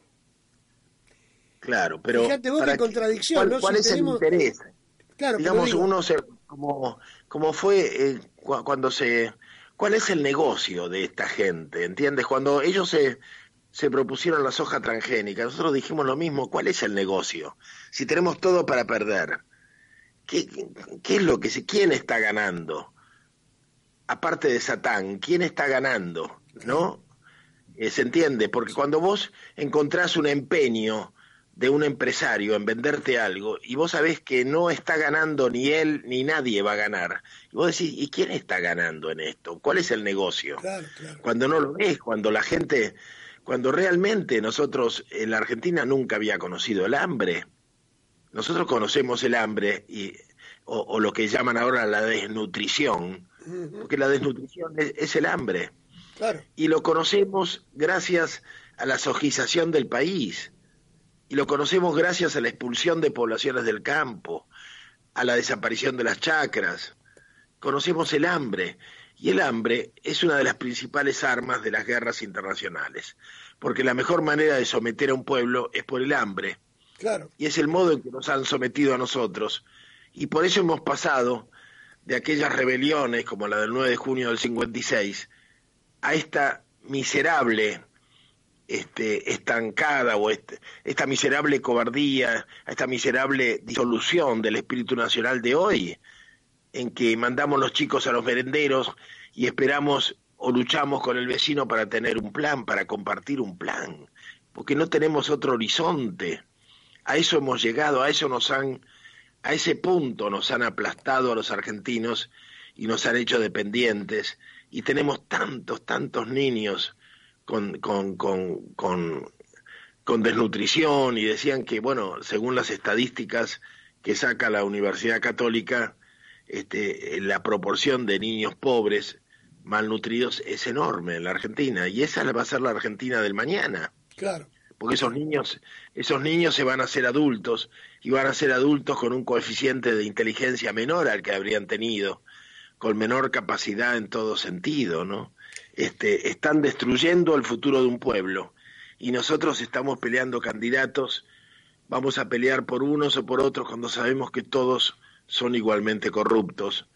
Claro, pero fíjate vos qué contradicción, ¿no? ¿Cuál es el interés? Claro, digamos, digo, como fue ¿cuál es el negocio de esta gente? ¿Entiendes? Cuando ellos se propusieron la soja transgénica, nosotros dijimos lo mismo. ¿Cuál es el negocio? Si tenemos todo para perder, ¿qué es lo quién está ganando? Aparte de Satán, ¿quién está ganando? ¿No? ¿Se entiende? Porque cuando vos encontrás un empeño de un empresario en venderte algo y vos sabés que no está ganando ni él ni nadie va a ganar, y vos decís, ¿y quién está ganando en esto? ¿Cuál es el negocio? Claro. Cuando no lo ves, cuando realmente nosotros en la Argentina nunca había conocido el hambre. Nosotros conocemos el hambre o lo que llaman ahora la desnutrición, porque la desnutrición es el hambre. Claro. Y lo conocemos gracias a la sojización del país. Y lo conocemos gracias a la expulsión de poblaciones del campo, a la desaparición de las chacras. Conocemos el hambre, y el hambre es una de las principales armas de las guerras internacionales, porque la mejor manera de someter a un pueblo es por el hambre. Claro. Y es el modo en que nos han sometido a nosotros, y por eso hemos pasado de aquellas rebeliones como la del 9 de junio del 56 a esta miserable estancada o esta miserable cobardía, a esta miserable disolución del espíritu nacional de hoy, en que mandamos los chicos a los merenderos y esperamos o luchamos con el vecino para tener un plan, para compartir un plan, porque no tenemos otro horizonte. A eso hemos llegado, a ese punto nos han aplastado a los argentinos y nos han hecho dependientes, y tenemos tantos niños con desnutrición, y decían que, bueno, según las estadísticas que saca la Universidad Católica, la proporción de niños pobres, malnutridos, es enorme en la Argentina, y esa va a ser la Argentina del mañana. Claro. Porque esos niños se van a hacer adultos, y van a ser adultos con un coeficiente de inteligencia menor al que habrían tenido, con menor capacidad en todo sentido, ¿no? Están destruyendo el futuro de un pueblo, y nosotros estamos peleando candidatos. Vamos a pelear por unos o por otros cuando sabemos que todos son igualmente corruptos,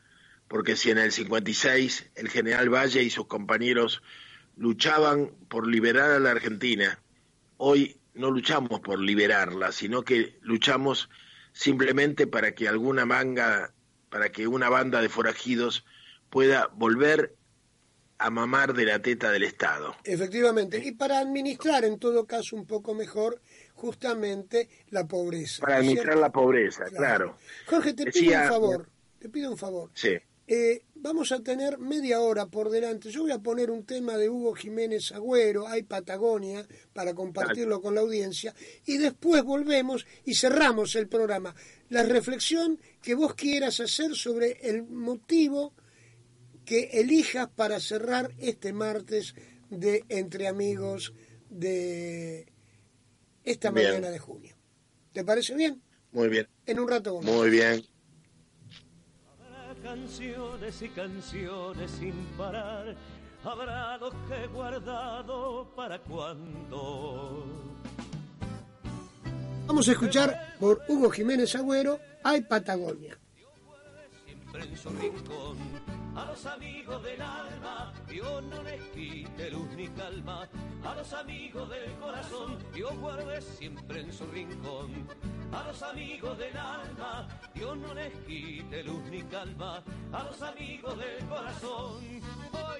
porque si en el 56 el general Valle y sus compañeros luchaban por liberar a la Argentina, hoy no luchamos por liberarla, sino que luchamos simplemente para que una banda de forajidos pueda volver a mamar de la teta del Estado. Efectivamente, y para administrar en todo caso un poco mejor justamente la pobreza. Para administrar la pobreza, claro. Jorge, te pido un favor. Sí. Vamos a tener media hora por delante. Yo voy a poner un tema de Hugo Jiménez Agüero, Hay Patagonia, para compartirlo con la audiencia, y después volvemos y cerramos el programa. La reflexión que vos quieras hacer sobre el motivo que elijas para cerrar este martes de Entre Amigos de esta mañana de junio. ¿Te parece bien? Muy bien. En un rato volvemos. Muy bien. Habrá canciones y canciones sin parar, habrá lo que he guardado para cuando. Vamos a escuchar por Hugo Jiménez Agüero, Hay Patagonia. En su rincón, a los amigos del alma, Dios no les quite luz ni calma, a los amigos del corazón, Dios guarde siempre en su rincón, a los amigos del alma, Dios no les quite luz ni calma, a los amigos del corazón. Hoy.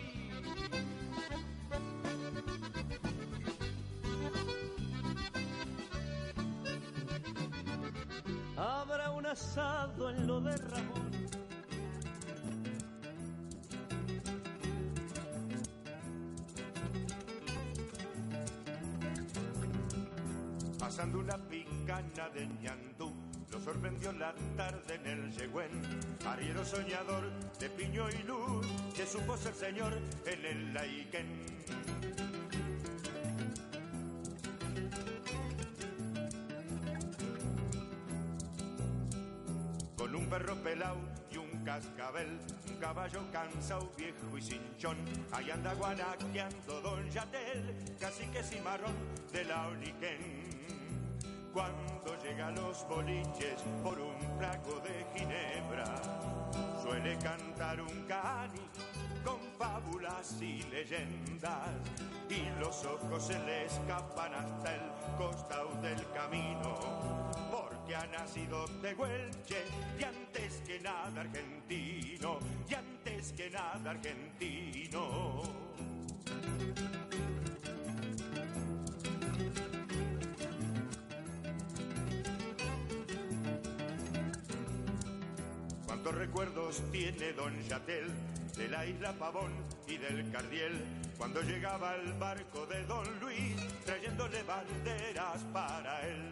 Habrá un asado en lo de Ramón, pasando una picana de ñandú, lo sorprendió la tarde en el Yegüén, arriero soñador de piño y luz, que supo ser señor en el Laiquén. Con un perro pelao y un cascabel, un caballo cansado, viejo y cinchón, ahí anda guanaqueando don Yatel, cacique cimarrón de la Oniquén. Cuando llega a los boliches por un trago de ginebra, suele cantar un cani con fábulas y leyendas, y los ojos se le escapan hasta el costado del camino, porque ha nacido tehuelche y antes que nada argentino, y antes que nada argentino. ¿Cuántos recuerdos tiene don Yatel de la isla Pavón y del Cardiel, cuando llegaba el barco de don Luis trayéndole banderas para él?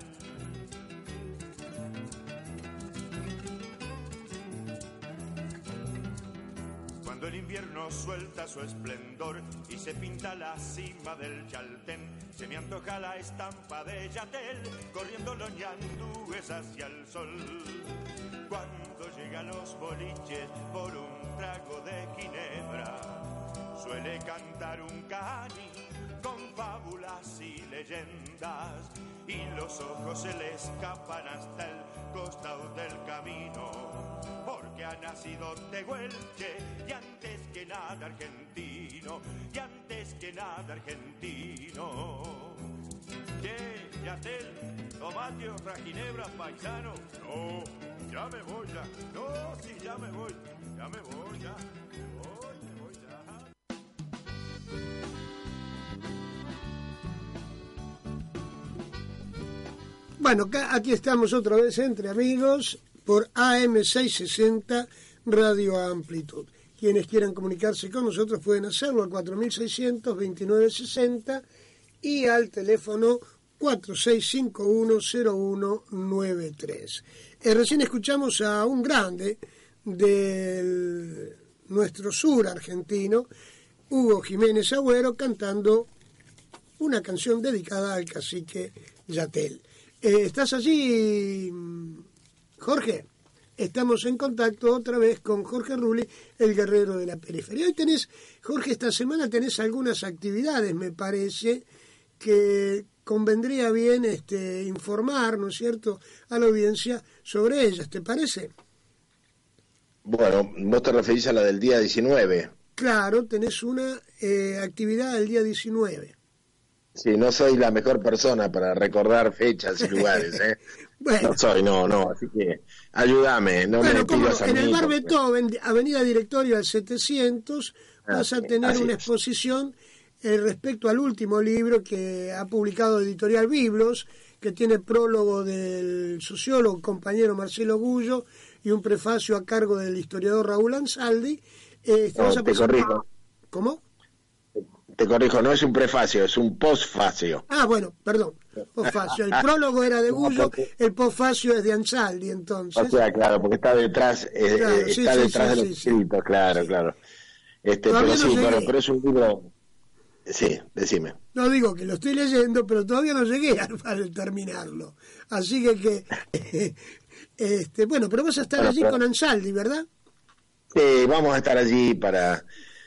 Cuando el invierno suelta su esplendor y se pinta la cima del Chaltén, se me antoja la estampa de Yatel corriendo los ñandúes hacia el sol. Cuando llega a los boliches por un trago de ginebra, suele cantar un cani con fábulas y leyendas, y los ojos se le escapan hasta el costado del camino, porque ha nacido tehuelche y antes que nada argentino, y antes que nada argentino. Che, Yatel, tomate otra ginebra, paisano. No, ya me voy ya. No, sí, ya me voy ya. Me voy ya. Bueno, aquí estamos otra vez Entre Amigos por AM660 Radio Amplitud. Quienes quieran comunicarse con nosotros pueden hacerlo al 4600-2960 y al teléfono 4651-0193. Recién escuchamos a un grande de nuestro sur argentino, Hugo Jiménez Agüero, cantando una canción dedicada al cacique Yatel. ¿Estás allí, Jorge? Estamos en contacto otra vez con Jorge Rulli, el guerrero de la periferia. Hoy tenés, Jorge, esta semana tenés algunas actividades, me parece, que convendría bien informar, ¿no es cierto?, a la audiencia sobre ellas, ¿te parece? Bueno, vos te referís a la del día 19. Claro, tenés una actividad el día 19. Sí, no soy la mejor persona para recordar fechas y lugares, ¿eh? Bueno. No soy, no, así que ayúdame, no bueno, me como pidas a en mí. el Bar Beethoven, Avenida Directorio al 700, vas a tener una exposición respecto al último libro que ha publicado Editorial Biblos, que tiene prólogo del sociólogo compañero Marcelo Gullo y un prefacio a cargo del historiador Raúl Ansaldi. Te corrijo. ¿Cómo? Te corrijo, no es un prefacio, es un postfacio. Ah, bueno, perdón, postfacio. El prólogo era de Gullo, el postfacio es de Ansaldi, entonces. O sea, claro, porque está detrás, claro, detrás de los escritos, claro. Pero sí, pero es un libro. Sí, decime. No digo que lo estoy leyendo, pero todavía no llegué al terminarlo. Así que bueno, pero vas a estar allí con Ansaldi, ¿verdad? Sí, vamos a estar allí para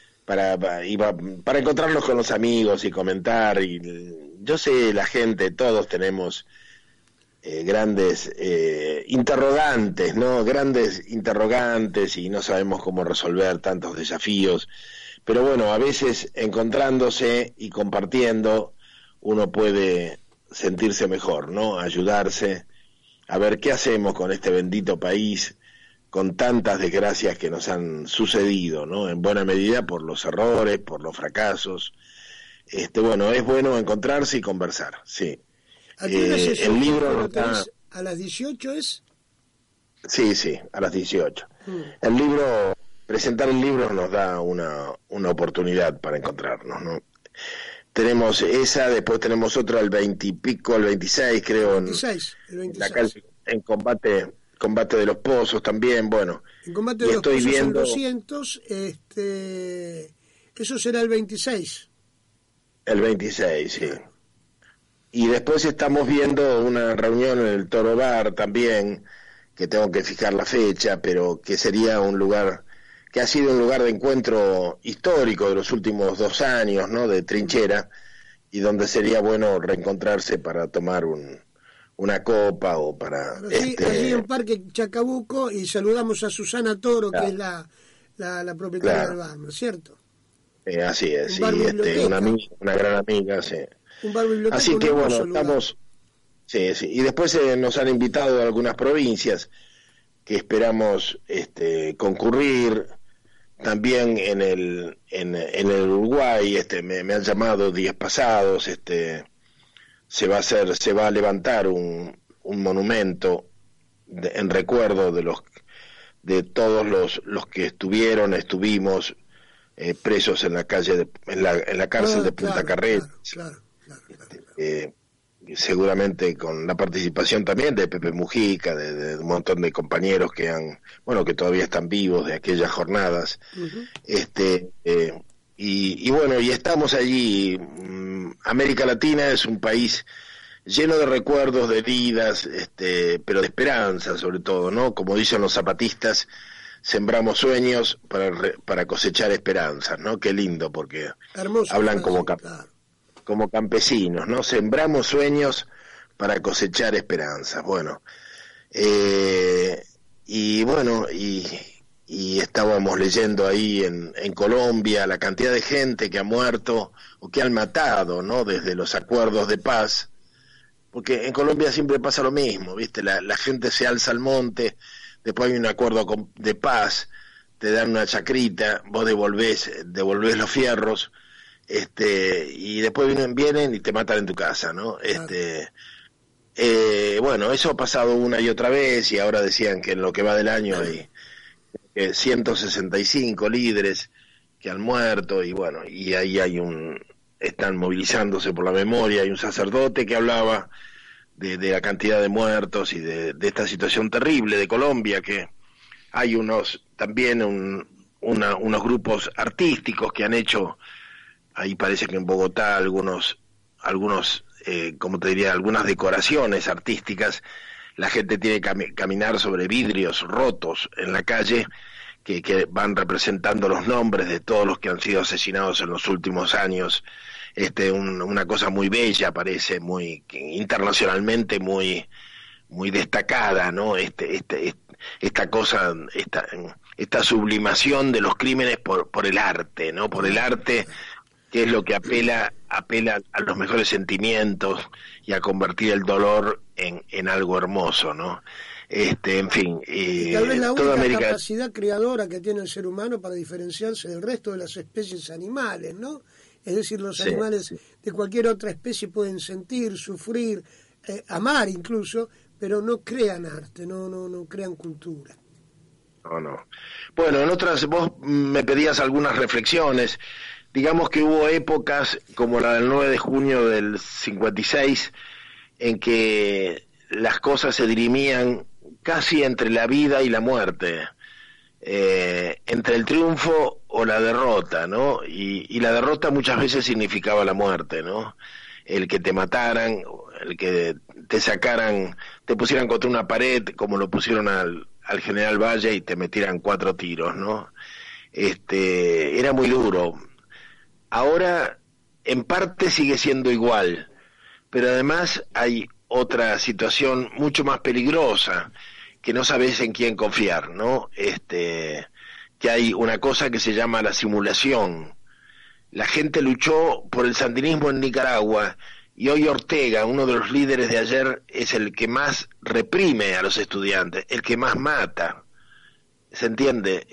encontrarnos con los amigos y comentar. Y yo sé, la gente, todos tenemos grandes interrogantes, ¿no? Grandes interrogantes y no sabemos cómo resolver tantos desafíos. Pero bueno, a veces encontrándose y compartiendo uno puede sentirse mejor, ¿no? Ayudarse a ver qué hacemos con este bendito país, con tantas desgracias que nos han sucedido, ¿no? En buena medida por los errores, por los fracasos. Bueno, es bueno encontrarse y conversar, sí. El libro está... ¿A las 18 es? Sí, a las 18. El libro... Presentar el libro nos da una oportunidad para encontrarnos, ¿no? Tenemos esa, después tenemos otra el 20 y pico, el 26 creo, el 26. En la calle, en combate de los pozos también, bueno. En combate de los pozos viendo... el 200, eso será el 26. El 26, sí. Y después estamos viendo una reunión en el Toro Bar también, que tengo que fijar la fecha, pero que sería un lugar... que ha sido un lugar de encuentro histórico de los últimos 2 años, ¿no? De trinchera, y donde sería bueno reencontrarse para tomar una copa o para... allí en Parque Chacabuco, y saludamos a Susana Toro, claro, que es la propietaria, claro, del bar, ¿no es cierto? Así es, sí, una gran amiga, sí. Un bar biblioteca. Así que bueno, estamos... Sí, y después nos han invitado a algunas provincias que esperamos concurrir. También en el Uruguay me han llamado días pasados, se va a levantar un monumento en recuerdo de todos los que estuvimos presos en la calle en la cárcel de Punta Carretas. Claro. Seguramente con la participación también de Pepe Mujica, de un montón de compañeros que todavía están vivos de aquellas jornadas. Y bueno, y estamos allí. América Latina es un país lleno de recuerdos, de heridas, pero de esperanza sobre todo, ¿no? Como dicen los zapatistas, sembramos sueños para cosechar esperanzas, ¿no? Qué lindo, porque hermoso, hablan como campesinos, ¿no? Sembramos sueños para cosechar esperanzas. Bueno, y estábamos leyendo ahí en Colombia la cantidad de gente que ha muerto o que han matado, ¿no? Desde los acuerdos de paz, porque en Colombia siempre pasa lo mismo, ¿viste? La gente se alza al monte, después hay un acuerdo de paz, te dan una chacrita, vos devolvés los fierros, y después vienen y te matan en tu casa, ¿no? Bueno, eso ha pasado una y otra vez, y ahora decían que en lo que va del año hay 165 líderes que han muerto, y bueno, y ahí están movilizándose por la memoria. Hay un sacerdote que hablaba de la cantidad de muertos y de esta situación terrible de Colombia, que hay unos grupos artísticos que han hecho. Ahí parece que en Bogotá algunas decoraciones artísticas. La gente tiene que caminar sobre vidrios rotos en la calle que van representando los nombres de todos los que han sido asesinados en los últimos años. Una cosa muy bella, parece, internacionalmente muy destacada, ¿no? Esta cosa, esta sublimación de los crímenes por el arte, ¿no? Por el arte, que es lo que apela a los mejores sentimientos y a convertir el dolor en algo hermoso, ¿no? En fin, y tal vez la única capacidad creadora que tiene el ser humano para diferenciarse del resto de las especies animales, ¿no? Es decir, los animales de cualquier otra especie pueden sentir, sufrir, amar incluso, pero no crean arte, no crean cultura. No. Bueno, en otras, vos me pedías algunas reflexiones. Digamos que hubo épocas como la del 9 de junio del 56 en que las cosas se dirimían casi entre la vida y la muerte, entre el triunfo o la derrota, ¿no? Y la derrota muchas veces significaba la muerte, ¿no? El que te mataran, el que te sacaran, te pusieran contra una pared, como lo pusieron al general Valle, y te metieran 4 tiros, ¿no? Era muy duro. Ahora, en parte sigue siendo igual, pero además hay otra situación mucho más peligrosa, que no sabes en quién confiar, ¿no? Que hay una cosa que se llama la simulación. La gente luchó por el sandinismo en Nicaragua, y hoy Ortega, uno de los líderes de ayer, es el que más reprime a los estudiantes, el que más mata. ¿Se entiende?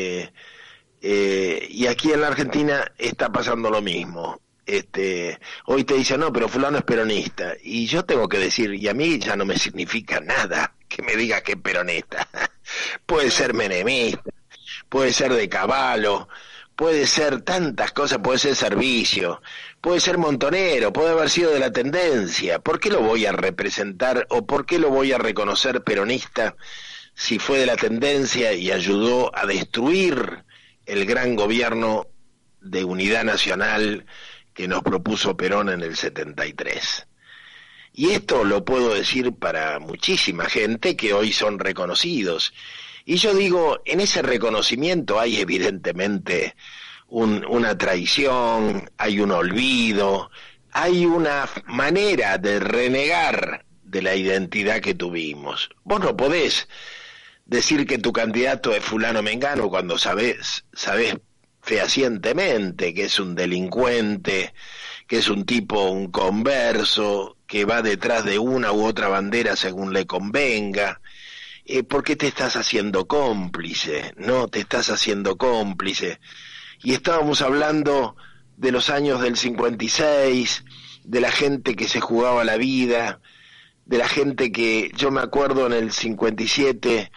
Y aquí en la Argentina está pasando lo mismo. Hoy te dicen, no, pero fulano es peronista. Y yo tengo que decir, y a mí ya no me significa nada que me diga que es peronista. Puede ser menemista, puede ser de Caballo, puede ser tantas cosas, puede ser servicio, puede ser montonero, puede haber sido de la tendencia. ¿Por qué lo voy a representar o por qué lo voy a reconocer peronista si fue de la tendencia y ayudó a destruir el gran gobierno de unidad nacional que nos propuso Perón en el 73? Y esto lo puedo decir para muchísima gente que hoy son reconocidos. Y yo digo, en ese reconocimiento hay evidentemente una traición, hay un olvido, hay una manera de renegar de la identidad que tuvimos. Vos no podés decir que tu candidato es fulano mengano cuando sabés fehacientemente que es un delincuente, que es un tipo, un converso, que va detrás de una u otra bandera según le convenga. ¿Por qué te estás haciendo cómplice? No, te estás haciendo cómplice. Y estábamos hablando de los años del 56, de la gente que se jugaba la vida, de la gente que, yo me acuerdo en el 57,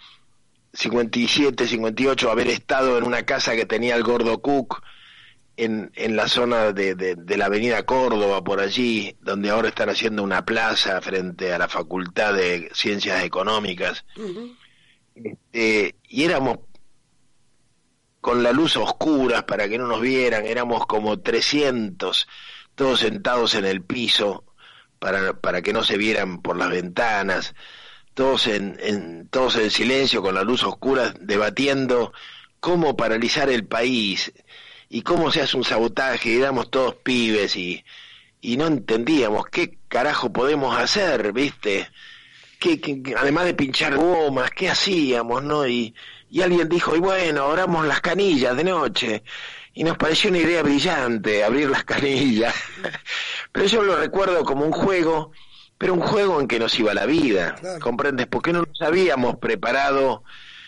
58, haber estado en una casa que tenía el Gordo Cook, en la zona de la avenida Córdoba, por allí, donde ahora están haciendo una plaza frente a la Facultad de Ciencias Económicas. Uh-huh. Y éramos con la luz a oscuras para que no nos vieran, éramos como 300, todos sentados en el piso para que no se vieran por las ventanas, todos en silencio, con la luz oscura, debatiendo cómo paralizar el país y cómo se hace un sabotaje. Éramos todos pibes y no entendíamos qué carajo podemos hacer, ¿viste? Que además de pinchar gomas, ¿qué hacíamos, no? Y alguien dijo, y bueno, abramos las canillas de noche. Y nos pareció una idea brillante, abrir las canillas. Pero yo lo recuerdo como un juego, pero un juego en que nos iba la vida, claro. ¿Comprendes? Porque no nos habíamos preparado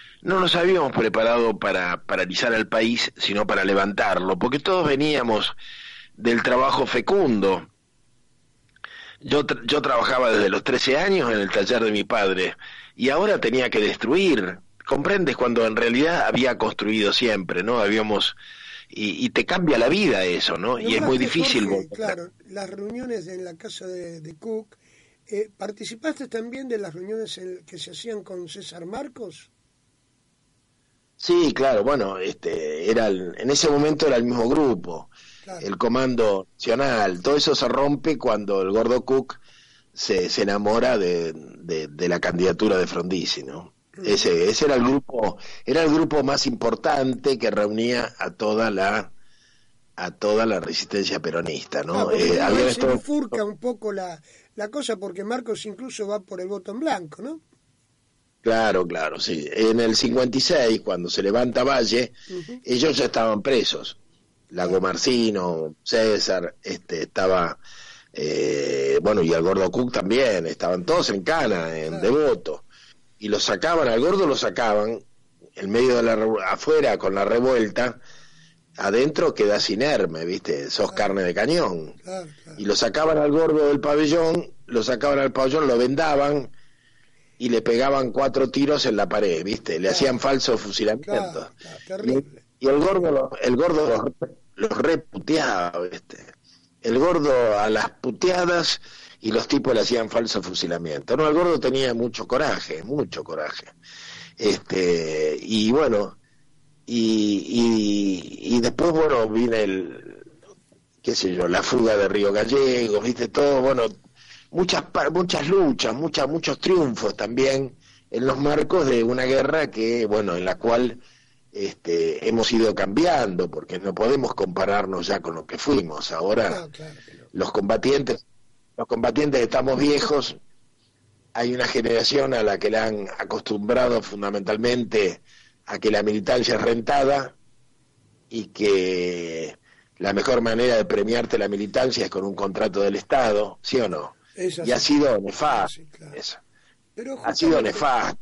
para paralizar al país, sino para levantarlo, porque todos veníamos del trabajo fecundo. Yo trabajaba desde los 13 años en el taller de mi padre, y ahora tenía que destruir, ¿comprendes? Cuando en realidad había construido siempre, ¿no? Y te cambia la vida eso, ¿no? Y es muy difícil. Jorge, claro, las reuniones en la casa de Cook, ¿participaste también de las reuniones que se hacían con César Marcos? Sí, claro, bueno, en ese momento era el mismo grupo, claro. El Comando Nacional, todo eso se rompe cuando el Gordo Cook se enamora de la candidatura de Frondizi, ¿no? Ese era el grupo más importante que reunía a toda la resistencia peronista, ¿no? Claro, se bifurca un poco la cosa, porque Marcos incluso va por el voto en blanco, ¿no? Claro, sí. En el 56, cuando se levanta Valle, ellos ya estaban presos. Lago Marcino, César, estaba, bueno, y el Gordo Cook también, estaban todos en cana, en Devoto. Y lo sacaban, al Gordo lo sacaban, en medio de afuera con la revuelta, adentro quedás inerme, ¿viste? Sos carne de cañón. Y lo sacaban al Gordo del pabellón, lo vendaban y le pegaban 4 tiros en la pared, ¿viste? Le hacían falsos fusilamientos. Y el Gordo los reputeaba, ¿viste? El Gordo a las puteadas y los tipos le hacían falsos fusilamientos. No, el Gordo tenía mucho coraje. Y bueno, y después, bueno, viene la fuga de Río Gallegos, ¿viste? Todo, bueno, muchas luchas, muchos triunfos también en los marcos de una guerra que, bueno, en la cual hemos ido cambiando, porque no podemos compararnos ya con lo que fuimos. Ahora los combatientes estamos viejos, hay una generación a la que la han acostumbrado fundamentalmente a que la militancia es rentada y que la mejor manera de premiarte la militancia es con un contrato del Estado, ¿sí o no? Y ha sido nefasto. Eso. Ha sido nefasto.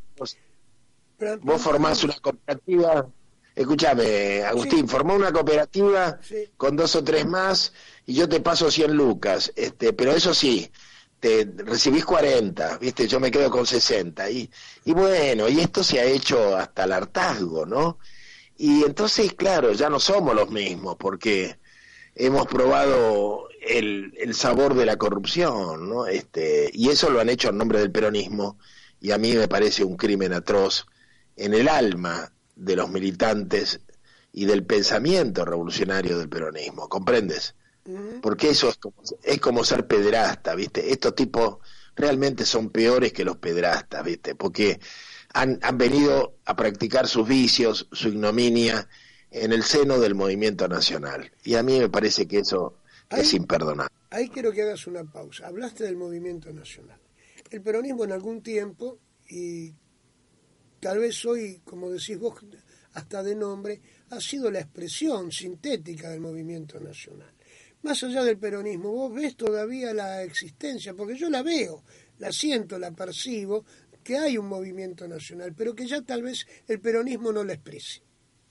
Vos formás una cooperativa, escúchame, Agustín, formó una cooperativa con 2 o 3 más y yo te paso 100 lucas, pero eso sí, te recibís 40, ¿viste? Yo me quedo con 60 y bueno, y esto se ha hecho hasta el hartazgo, ¿no? Y entonces, claro, ya no somos los mismos porque hemos probado el sabor de la corrupción, ¿no? Y eso lo han hecho en nombre del peronismo y a mí me parece un crimen atroz en el alma de los militantes y del pensamiento revolucionario del peronismo, ¿comprendes? Porque eso es como ser pederasta, ¿viste? Estos tipos realmente son peores que los pederastas, ¿viste? Porque han venido a practicar sus vicios, su ignominia en el seno del movimiento nacional. Y a mí me parece que eso es imperdonable. Ahí quiero que hagas una pausa. Hablaste del movimiento nacional. El peronismo en algún tiempo, y tal vez hoy, como decís vos, hasta de nombre, ha sido la expresión sintética del movimiento nacional. Más allá del peronismo, ¿vos ves todavía la existencia? Porque yo la veo, la siento, la percibo, que hay un movimiento nacional, pero que ya tal vez el peronismo no la exprese.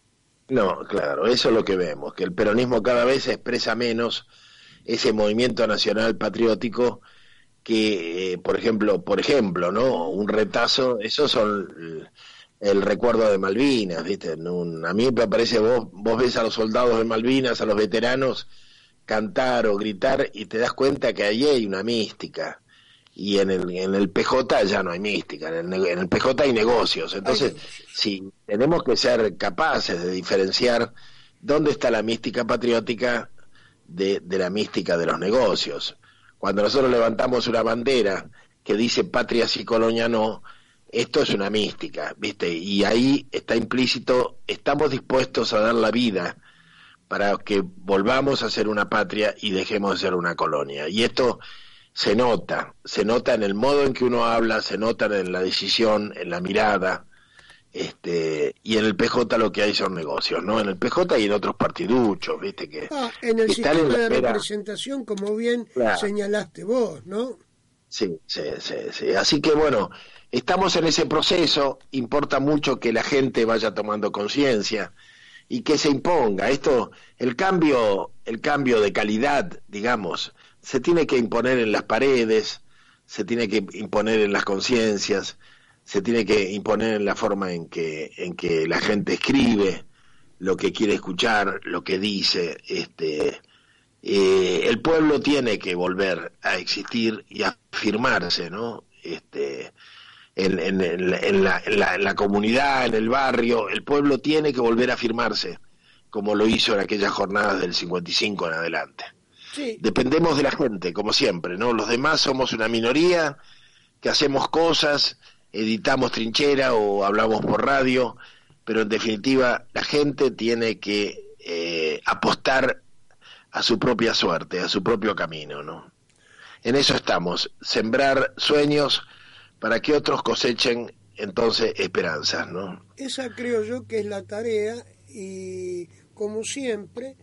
No, claro, eso es lo que vemos, que el peronismo cada vez expresa menos ese movimiento nacional patriótico que, por ejemplo, ¿no? Un retazo, esos son el recuerdo de Malvinas, ¿viste? A mí me parece, vos ves a los soldados de Malvinas, a los veteranos, cantar o gritar y te das cuenta que allí hay una mística y en el PJ ya no hay mística, en el PJ hay negocios. Entonces sí, tenemos que ser capaces de diferenciar dónde está la mística patriótica de la mística de los negocios. Cuando nosotros levantamos una bandera que dice patria sí, colonia no, esto es una mística, ¿viste? Y ahí está implícito, estamos dispuestos a dar la vida para que volvamos a ser una patria y dejemos de ser una colonia. Y esto se nota en el modo en que uno habla, se nota en la decisión, en la mirada, y en el PJ lo que hay son negocios, ¿no? En el PJ y en otros partiduchos, ¿viste? En el sistema de representación, como bien señalaste vos, ¿no? Sí. Así que bueno, estamos en ese proceso, importa mucho que la gente vaya tomando conciencia y que se imponga esto, el cambio de calidad, digamos, se tiene que imponer en las paredes, se tiene que imponer en las conciencias, se tiene que imponer en la forma en que la gente escribe lo que quiere escuchar, lo que dice. El pueblo tiene que volver a existir y a afirmarse, ¿no? En la comunidad, en el barrio, el pueblo tiene que volver a afirmarse, como lo hizo en aquellas jornadas del 55 en adelante. Sí. Dependemos de la gente, como siempre, ¿no? Los demás somos una minoría que hacemos cosas, editamos trinchera o hablamos por radio, pero en definitiva la gente tiene que apostar a su propia suerte, a su propio camino, ¿no? En eso estamos, sembrar sueños para que otros cosechen entonces esperanzas, ¿no? Esa creo yo que es la tarea, y como siempre,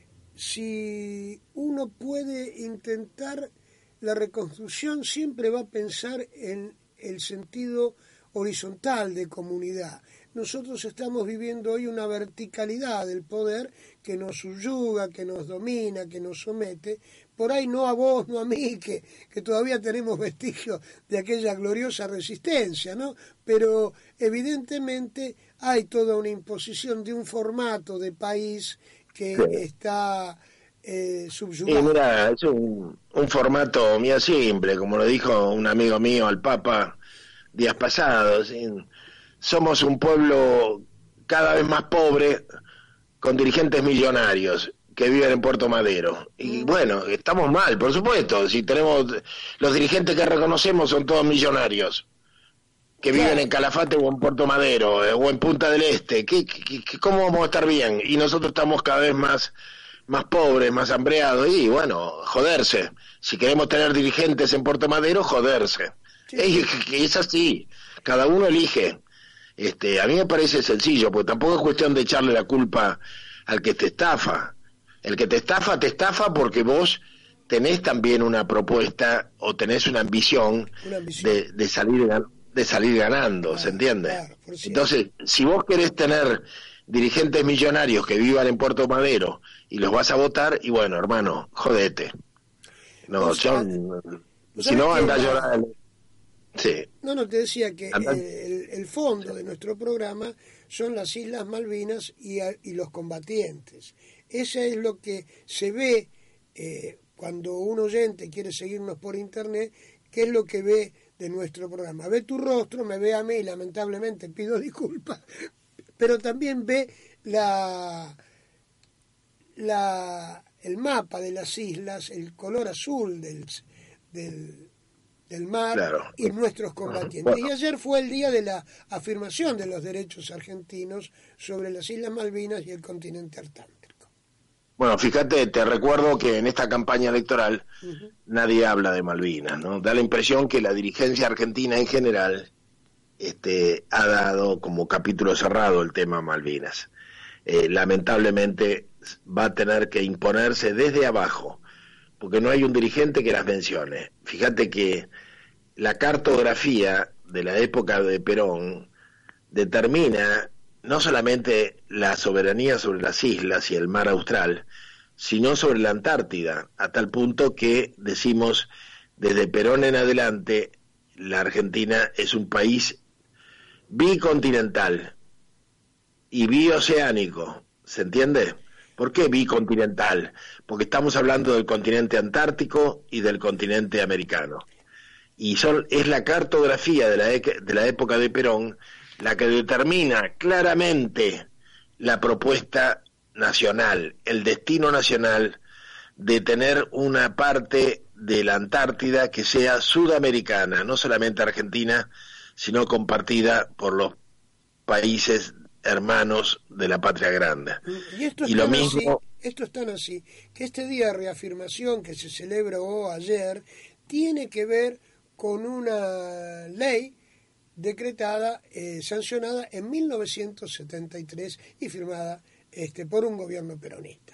si uno puede intentar la reconstrucción, siempre va a pensar en el sentido horizontal de comunidad. Nosotros estamos viviendo hoy una verticalidad del poder que nos subyuga, que nos domina, que nos somete. Por ahí no a vos, no a mí, que todavía tenemos vestigios de aquella gloriosa resistencia, ¿no? Pero evidentemente hay toda una imposición de un formato de país que está subyugado. Y mira, es un formato muy simple, como lo dijo un amigo mío al Papa días pasados. ¿Sí? Somos un pueblo cada vez más pobre, con dirigentes millonarios que viven en Puerto Madero. Y bueno, estamos mal, por supuesto. Si tenemos los dirigentes que reconocemos son todos millonarios, que viven en Calafate o en Puerto Madero, o en Punta del Este. ¿Cómo vamos a estar bien? Y nosotros estamos cada vez más pobres, más hambreados. Y bueno, joderse. Si queremos tener dirigentes en Puerto Madero, joderse. Sí. Es así. Cada uno elige. A mí me parece sencillo, porque tampoco es cuestión de echarle la culpa al que te estafa. El que te estafa porque vos tenés también una propuesta o tenés una ambición. De salir ganando, ¿se entiende? Claro, entonces, si vos querés tener dirigentes millonarios que vivan en Puerto Madero y los vas a votar, y bueno, hermano, jodete. No, si no, anda a llorar. Sí. No, te decía que el fondo de nuestro programa son las Islas Malvinas y los combatientes. Eso es lo que se ve cuando un oyente quiere seguirnos por internet, qué es lo que ve de nuestro programa. Ve tu rostro, me ve a mí, lamentablemente pido disculpas, pero también ve el mapa de las islas, el color azul del mar, claro, y nuestros combatientes. Bueno. Y ayer fue el día de la afirmación de los derechos argentinos sobre las Islas Malvinas y el continente antártico. Bueno, fíjate, te recuerdo que en esta campaña electoral nadie habla de Malvinas, ¿no? Da la impresión que la dirigencia argentina en general ha dado como capítulo cerrado el tema Malvinas. Lamentablemente va a tener que imponerse desde abajo, porque no hay un dirigente que las mencione. Fíjate que la cartografía de la época de Perón determina no solamente la soberanía sobre las islas y el mar austral, sino sobre la Antártida, a tal punto que decimos, desde Perón en adelante, la Argentina es un país bicontinental y bioceánico, ¿se entiende? ¿Por qué bicontinental? Porque estamos hablando del continente antártico y del continente americano. Y es la cartografía de la época de Perón la que determina claramente la propuesta nacional, el destino nacional de tener una parte de la Antártida que sea sudamericana, no solamente argentina, sino compartida por los países hermanos de la patria grande. Y lo mismo. Esto es tan así que este día de reafirmación que se celebró ayer tiene que ver con una ley decretada, sancionada en 1973 y firmada por un gobierno peronista.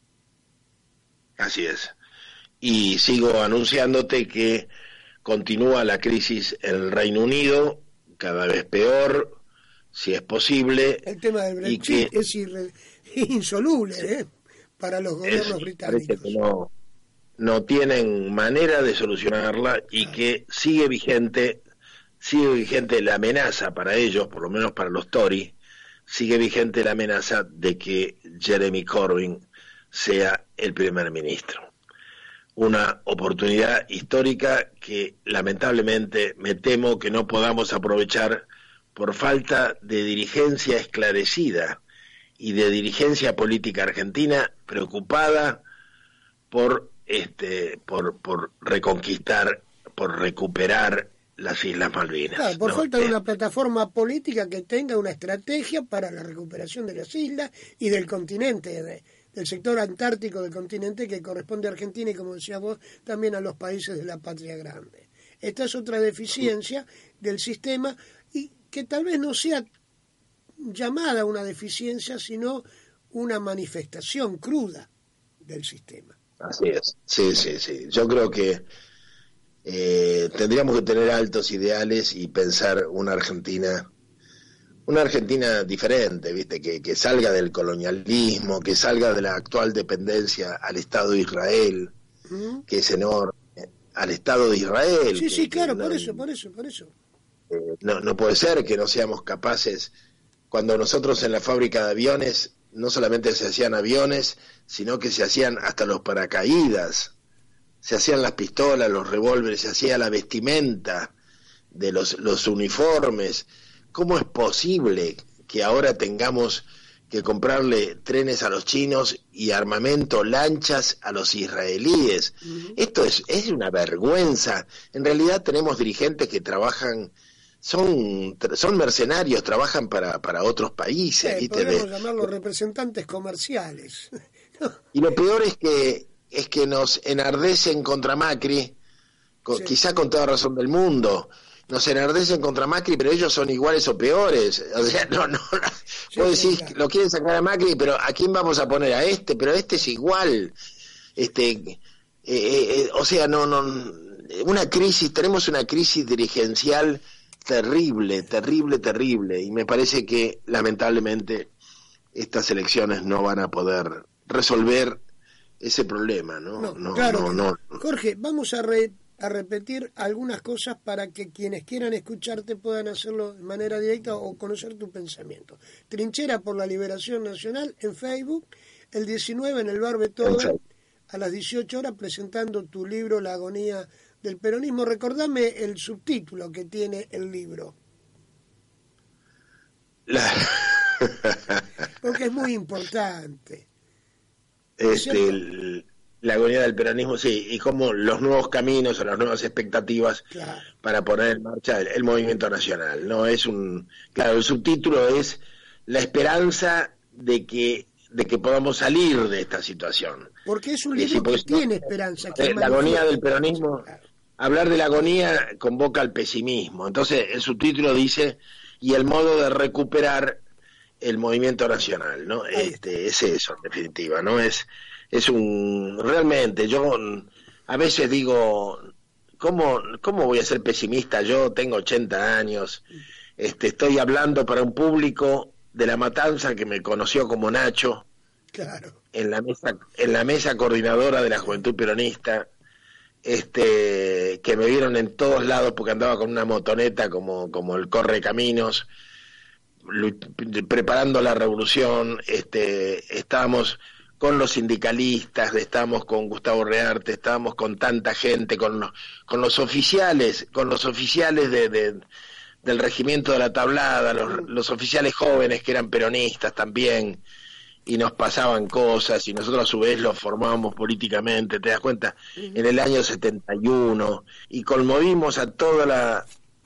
Así es. Y sigo anunciándote que continúa la crisis en el Reino Unido, cada vez peor, si es posible. El tema del Brexit es insoluble, para los gobiernos británicos. Parece que no tienen manera de solucionarla y que sigue vigente la amenaza para ellos, por lo menos para los Tory, sigue vigente la amenaza de que Jeremy Corbyn sea el primer ministro. Una oportunidad histórica que lamentablemente me temo que no podamos aprovechar por falta de dirigencia esclarecida y de dirigencia política argentina preocupada por reconquistar, por recuperar las Islas Malvinas. Claro, por falta de una plataforma política que tenga una estrategia para la recuperación de las islas y del continente, del sector antártico del continente que corresponde a Argentina y, como decía vos, también a los países de la patria grande. Esta es otra deficiencia del sistema y que tal vez no sea llamada una deficiencia, sino una manifestación cruda del sistema. Así es, sí. Yo creo que tendríamos que tener altos ideales y pensar una Argentina diferente, ¿viste? Que salga del colonialismo, que salga de la actual dependencia al Estado de Israel, que es enorme, al Estado de Israel. Sí, claro, no, por eso. No puede ser que no seamos capaces, cuando nosotros en la fábrica de aviones no solamente se hacían aviones, sino que se hacían hasta los paracaídas, se hacían las pistolas, los revólveres, se hacía la vestimenta de los uniformes. ¿Cómo es posible que ahora tengamos que comprarle trenes a los chinos y armamento, lanchas a los israelíes? Esto es una vergüenza. En realidad tenemos dirigentes que trabajan, son mercenarios, trabajan para otros países. Sí, podríamos llamarlos representantes comerciales. Y lo peor es que nos enardecen contra Macri, quizá con toda razón del mundo. Nos enardecen contra Macri, pero ellos son iguales o peores. O sea, no. Vos decís, claro, lo quieren sacar a Macri, pero ¿a quién vamos a poner? A este, pero este es igual. O sea, tenemos una crisis dirigencial terrible, y me parece que lamentablemente estas elecciones no van a poder resolver ese problema, ¿no? No. Jorge, vamos a repetir algunas cosas para que quienes quieran escucharte puedan hacerlo de manera directa o conocer tu pensamiento. Trinchera por la Liberación Nacional en Facebook, el 19 en el Bar Beethoven, a las 18 horas, presentando tu libro La agonía del peronismo. Recordame el subtítulo que tiene el libro. Porque es muy importante. La agonía del peronismo, sí, y como los nuevos caminos o las nuevas expectativas, claro, para poner en marcha el movimiento nacional. No es claro, el subtítulo es la esperanza de que podamos salir de esta situación. Porque es un libro que tiene esperanza. La agonía del peronismo, claro. Hablar de la agonía convoca al pesimismo. Entonces el subtítulo dice, y el modo de recuperar el movimiento nacional, ¿no? Es eso, en definitiva, ¿no? Realmente, yo a veces digo, ¿cómo voy a ser pesimista? Yo tengo 80 años, estoy hablando para un público de La Matanza que me conoció como Nacho, claro, en la mesa coordinadora de la Juventud Peronista, que me vieron en todos lados porque andaba con una motoneta como el Correcaminos, preparando la revolución. Estábamos con los sindicalistas, estábamos con Gustavo Rearte, estábamos con tanta gente, con los oficiales del regimiento de la Tablada, los oficiales jóvenes que eran peronistas también, y nos pasaban cosas, y nosotros a su vez los formábamos políticamente, ¿te das cuenta? En el año 71, y conmovimos a toda la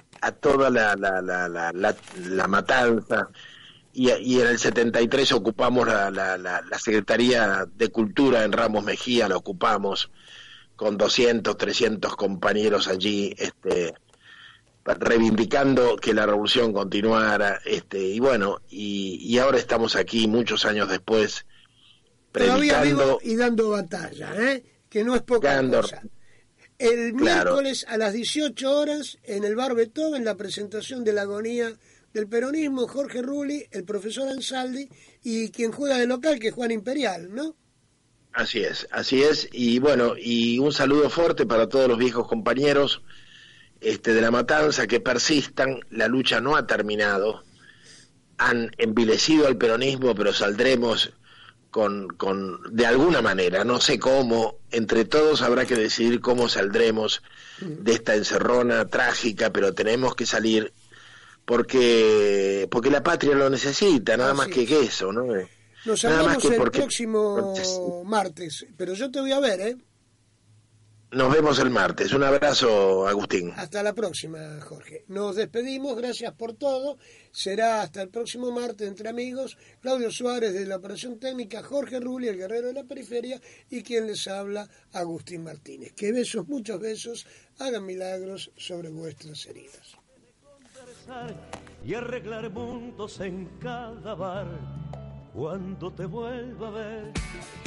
Matanza, y en el 73 ocupamos la Secretaría de Cultura en Ramos Mejía, la ocupamos con 200, 300 compañeros allí, reivindicando que la revolución continuara, y bueno, y ahora estamos aquí muchos años después, todavía vivo y dando batalla, que no es poca cosa. El miércoles a las 18 horas en el Bar Beethoven, la presentación de La agonía del peronismo, Jorge Rulli, el profesor Ansaldi y quien juega de local, que es Juan Imperial, ¿no? Así es, y bueno, y un saludo fuerte para todos los viejos compañeros de La Matanza que persistan. La lucha no ha terminado, han envilecido al peronismo, pero saldremos de alguna manera, no sé cómo, entre todos habrá que decidir cómo saldremos de esta encerrona trágica, pero tenemos que salir porque la patria lo necesita, nada más que eso, ¿no? Nos hablamos el próximo martes, pero yo te voy a ver, Nos vemos el martes. Un abrazo, Agustín. Hasta la próxima, Jorge. Nos despedimos, gracias por todo. Será hasta el próximo martes entre amigos. Claudio Suárez de la Operación Técnica, Jorge Rulli, el guerrero de la periferia, y quien les habla, Agustín Martínez. Que besos, muchos besos, hagan milagros sobre vuestras heridas. y arreglar mundos en cada bar. Cuando te vuelva a ver,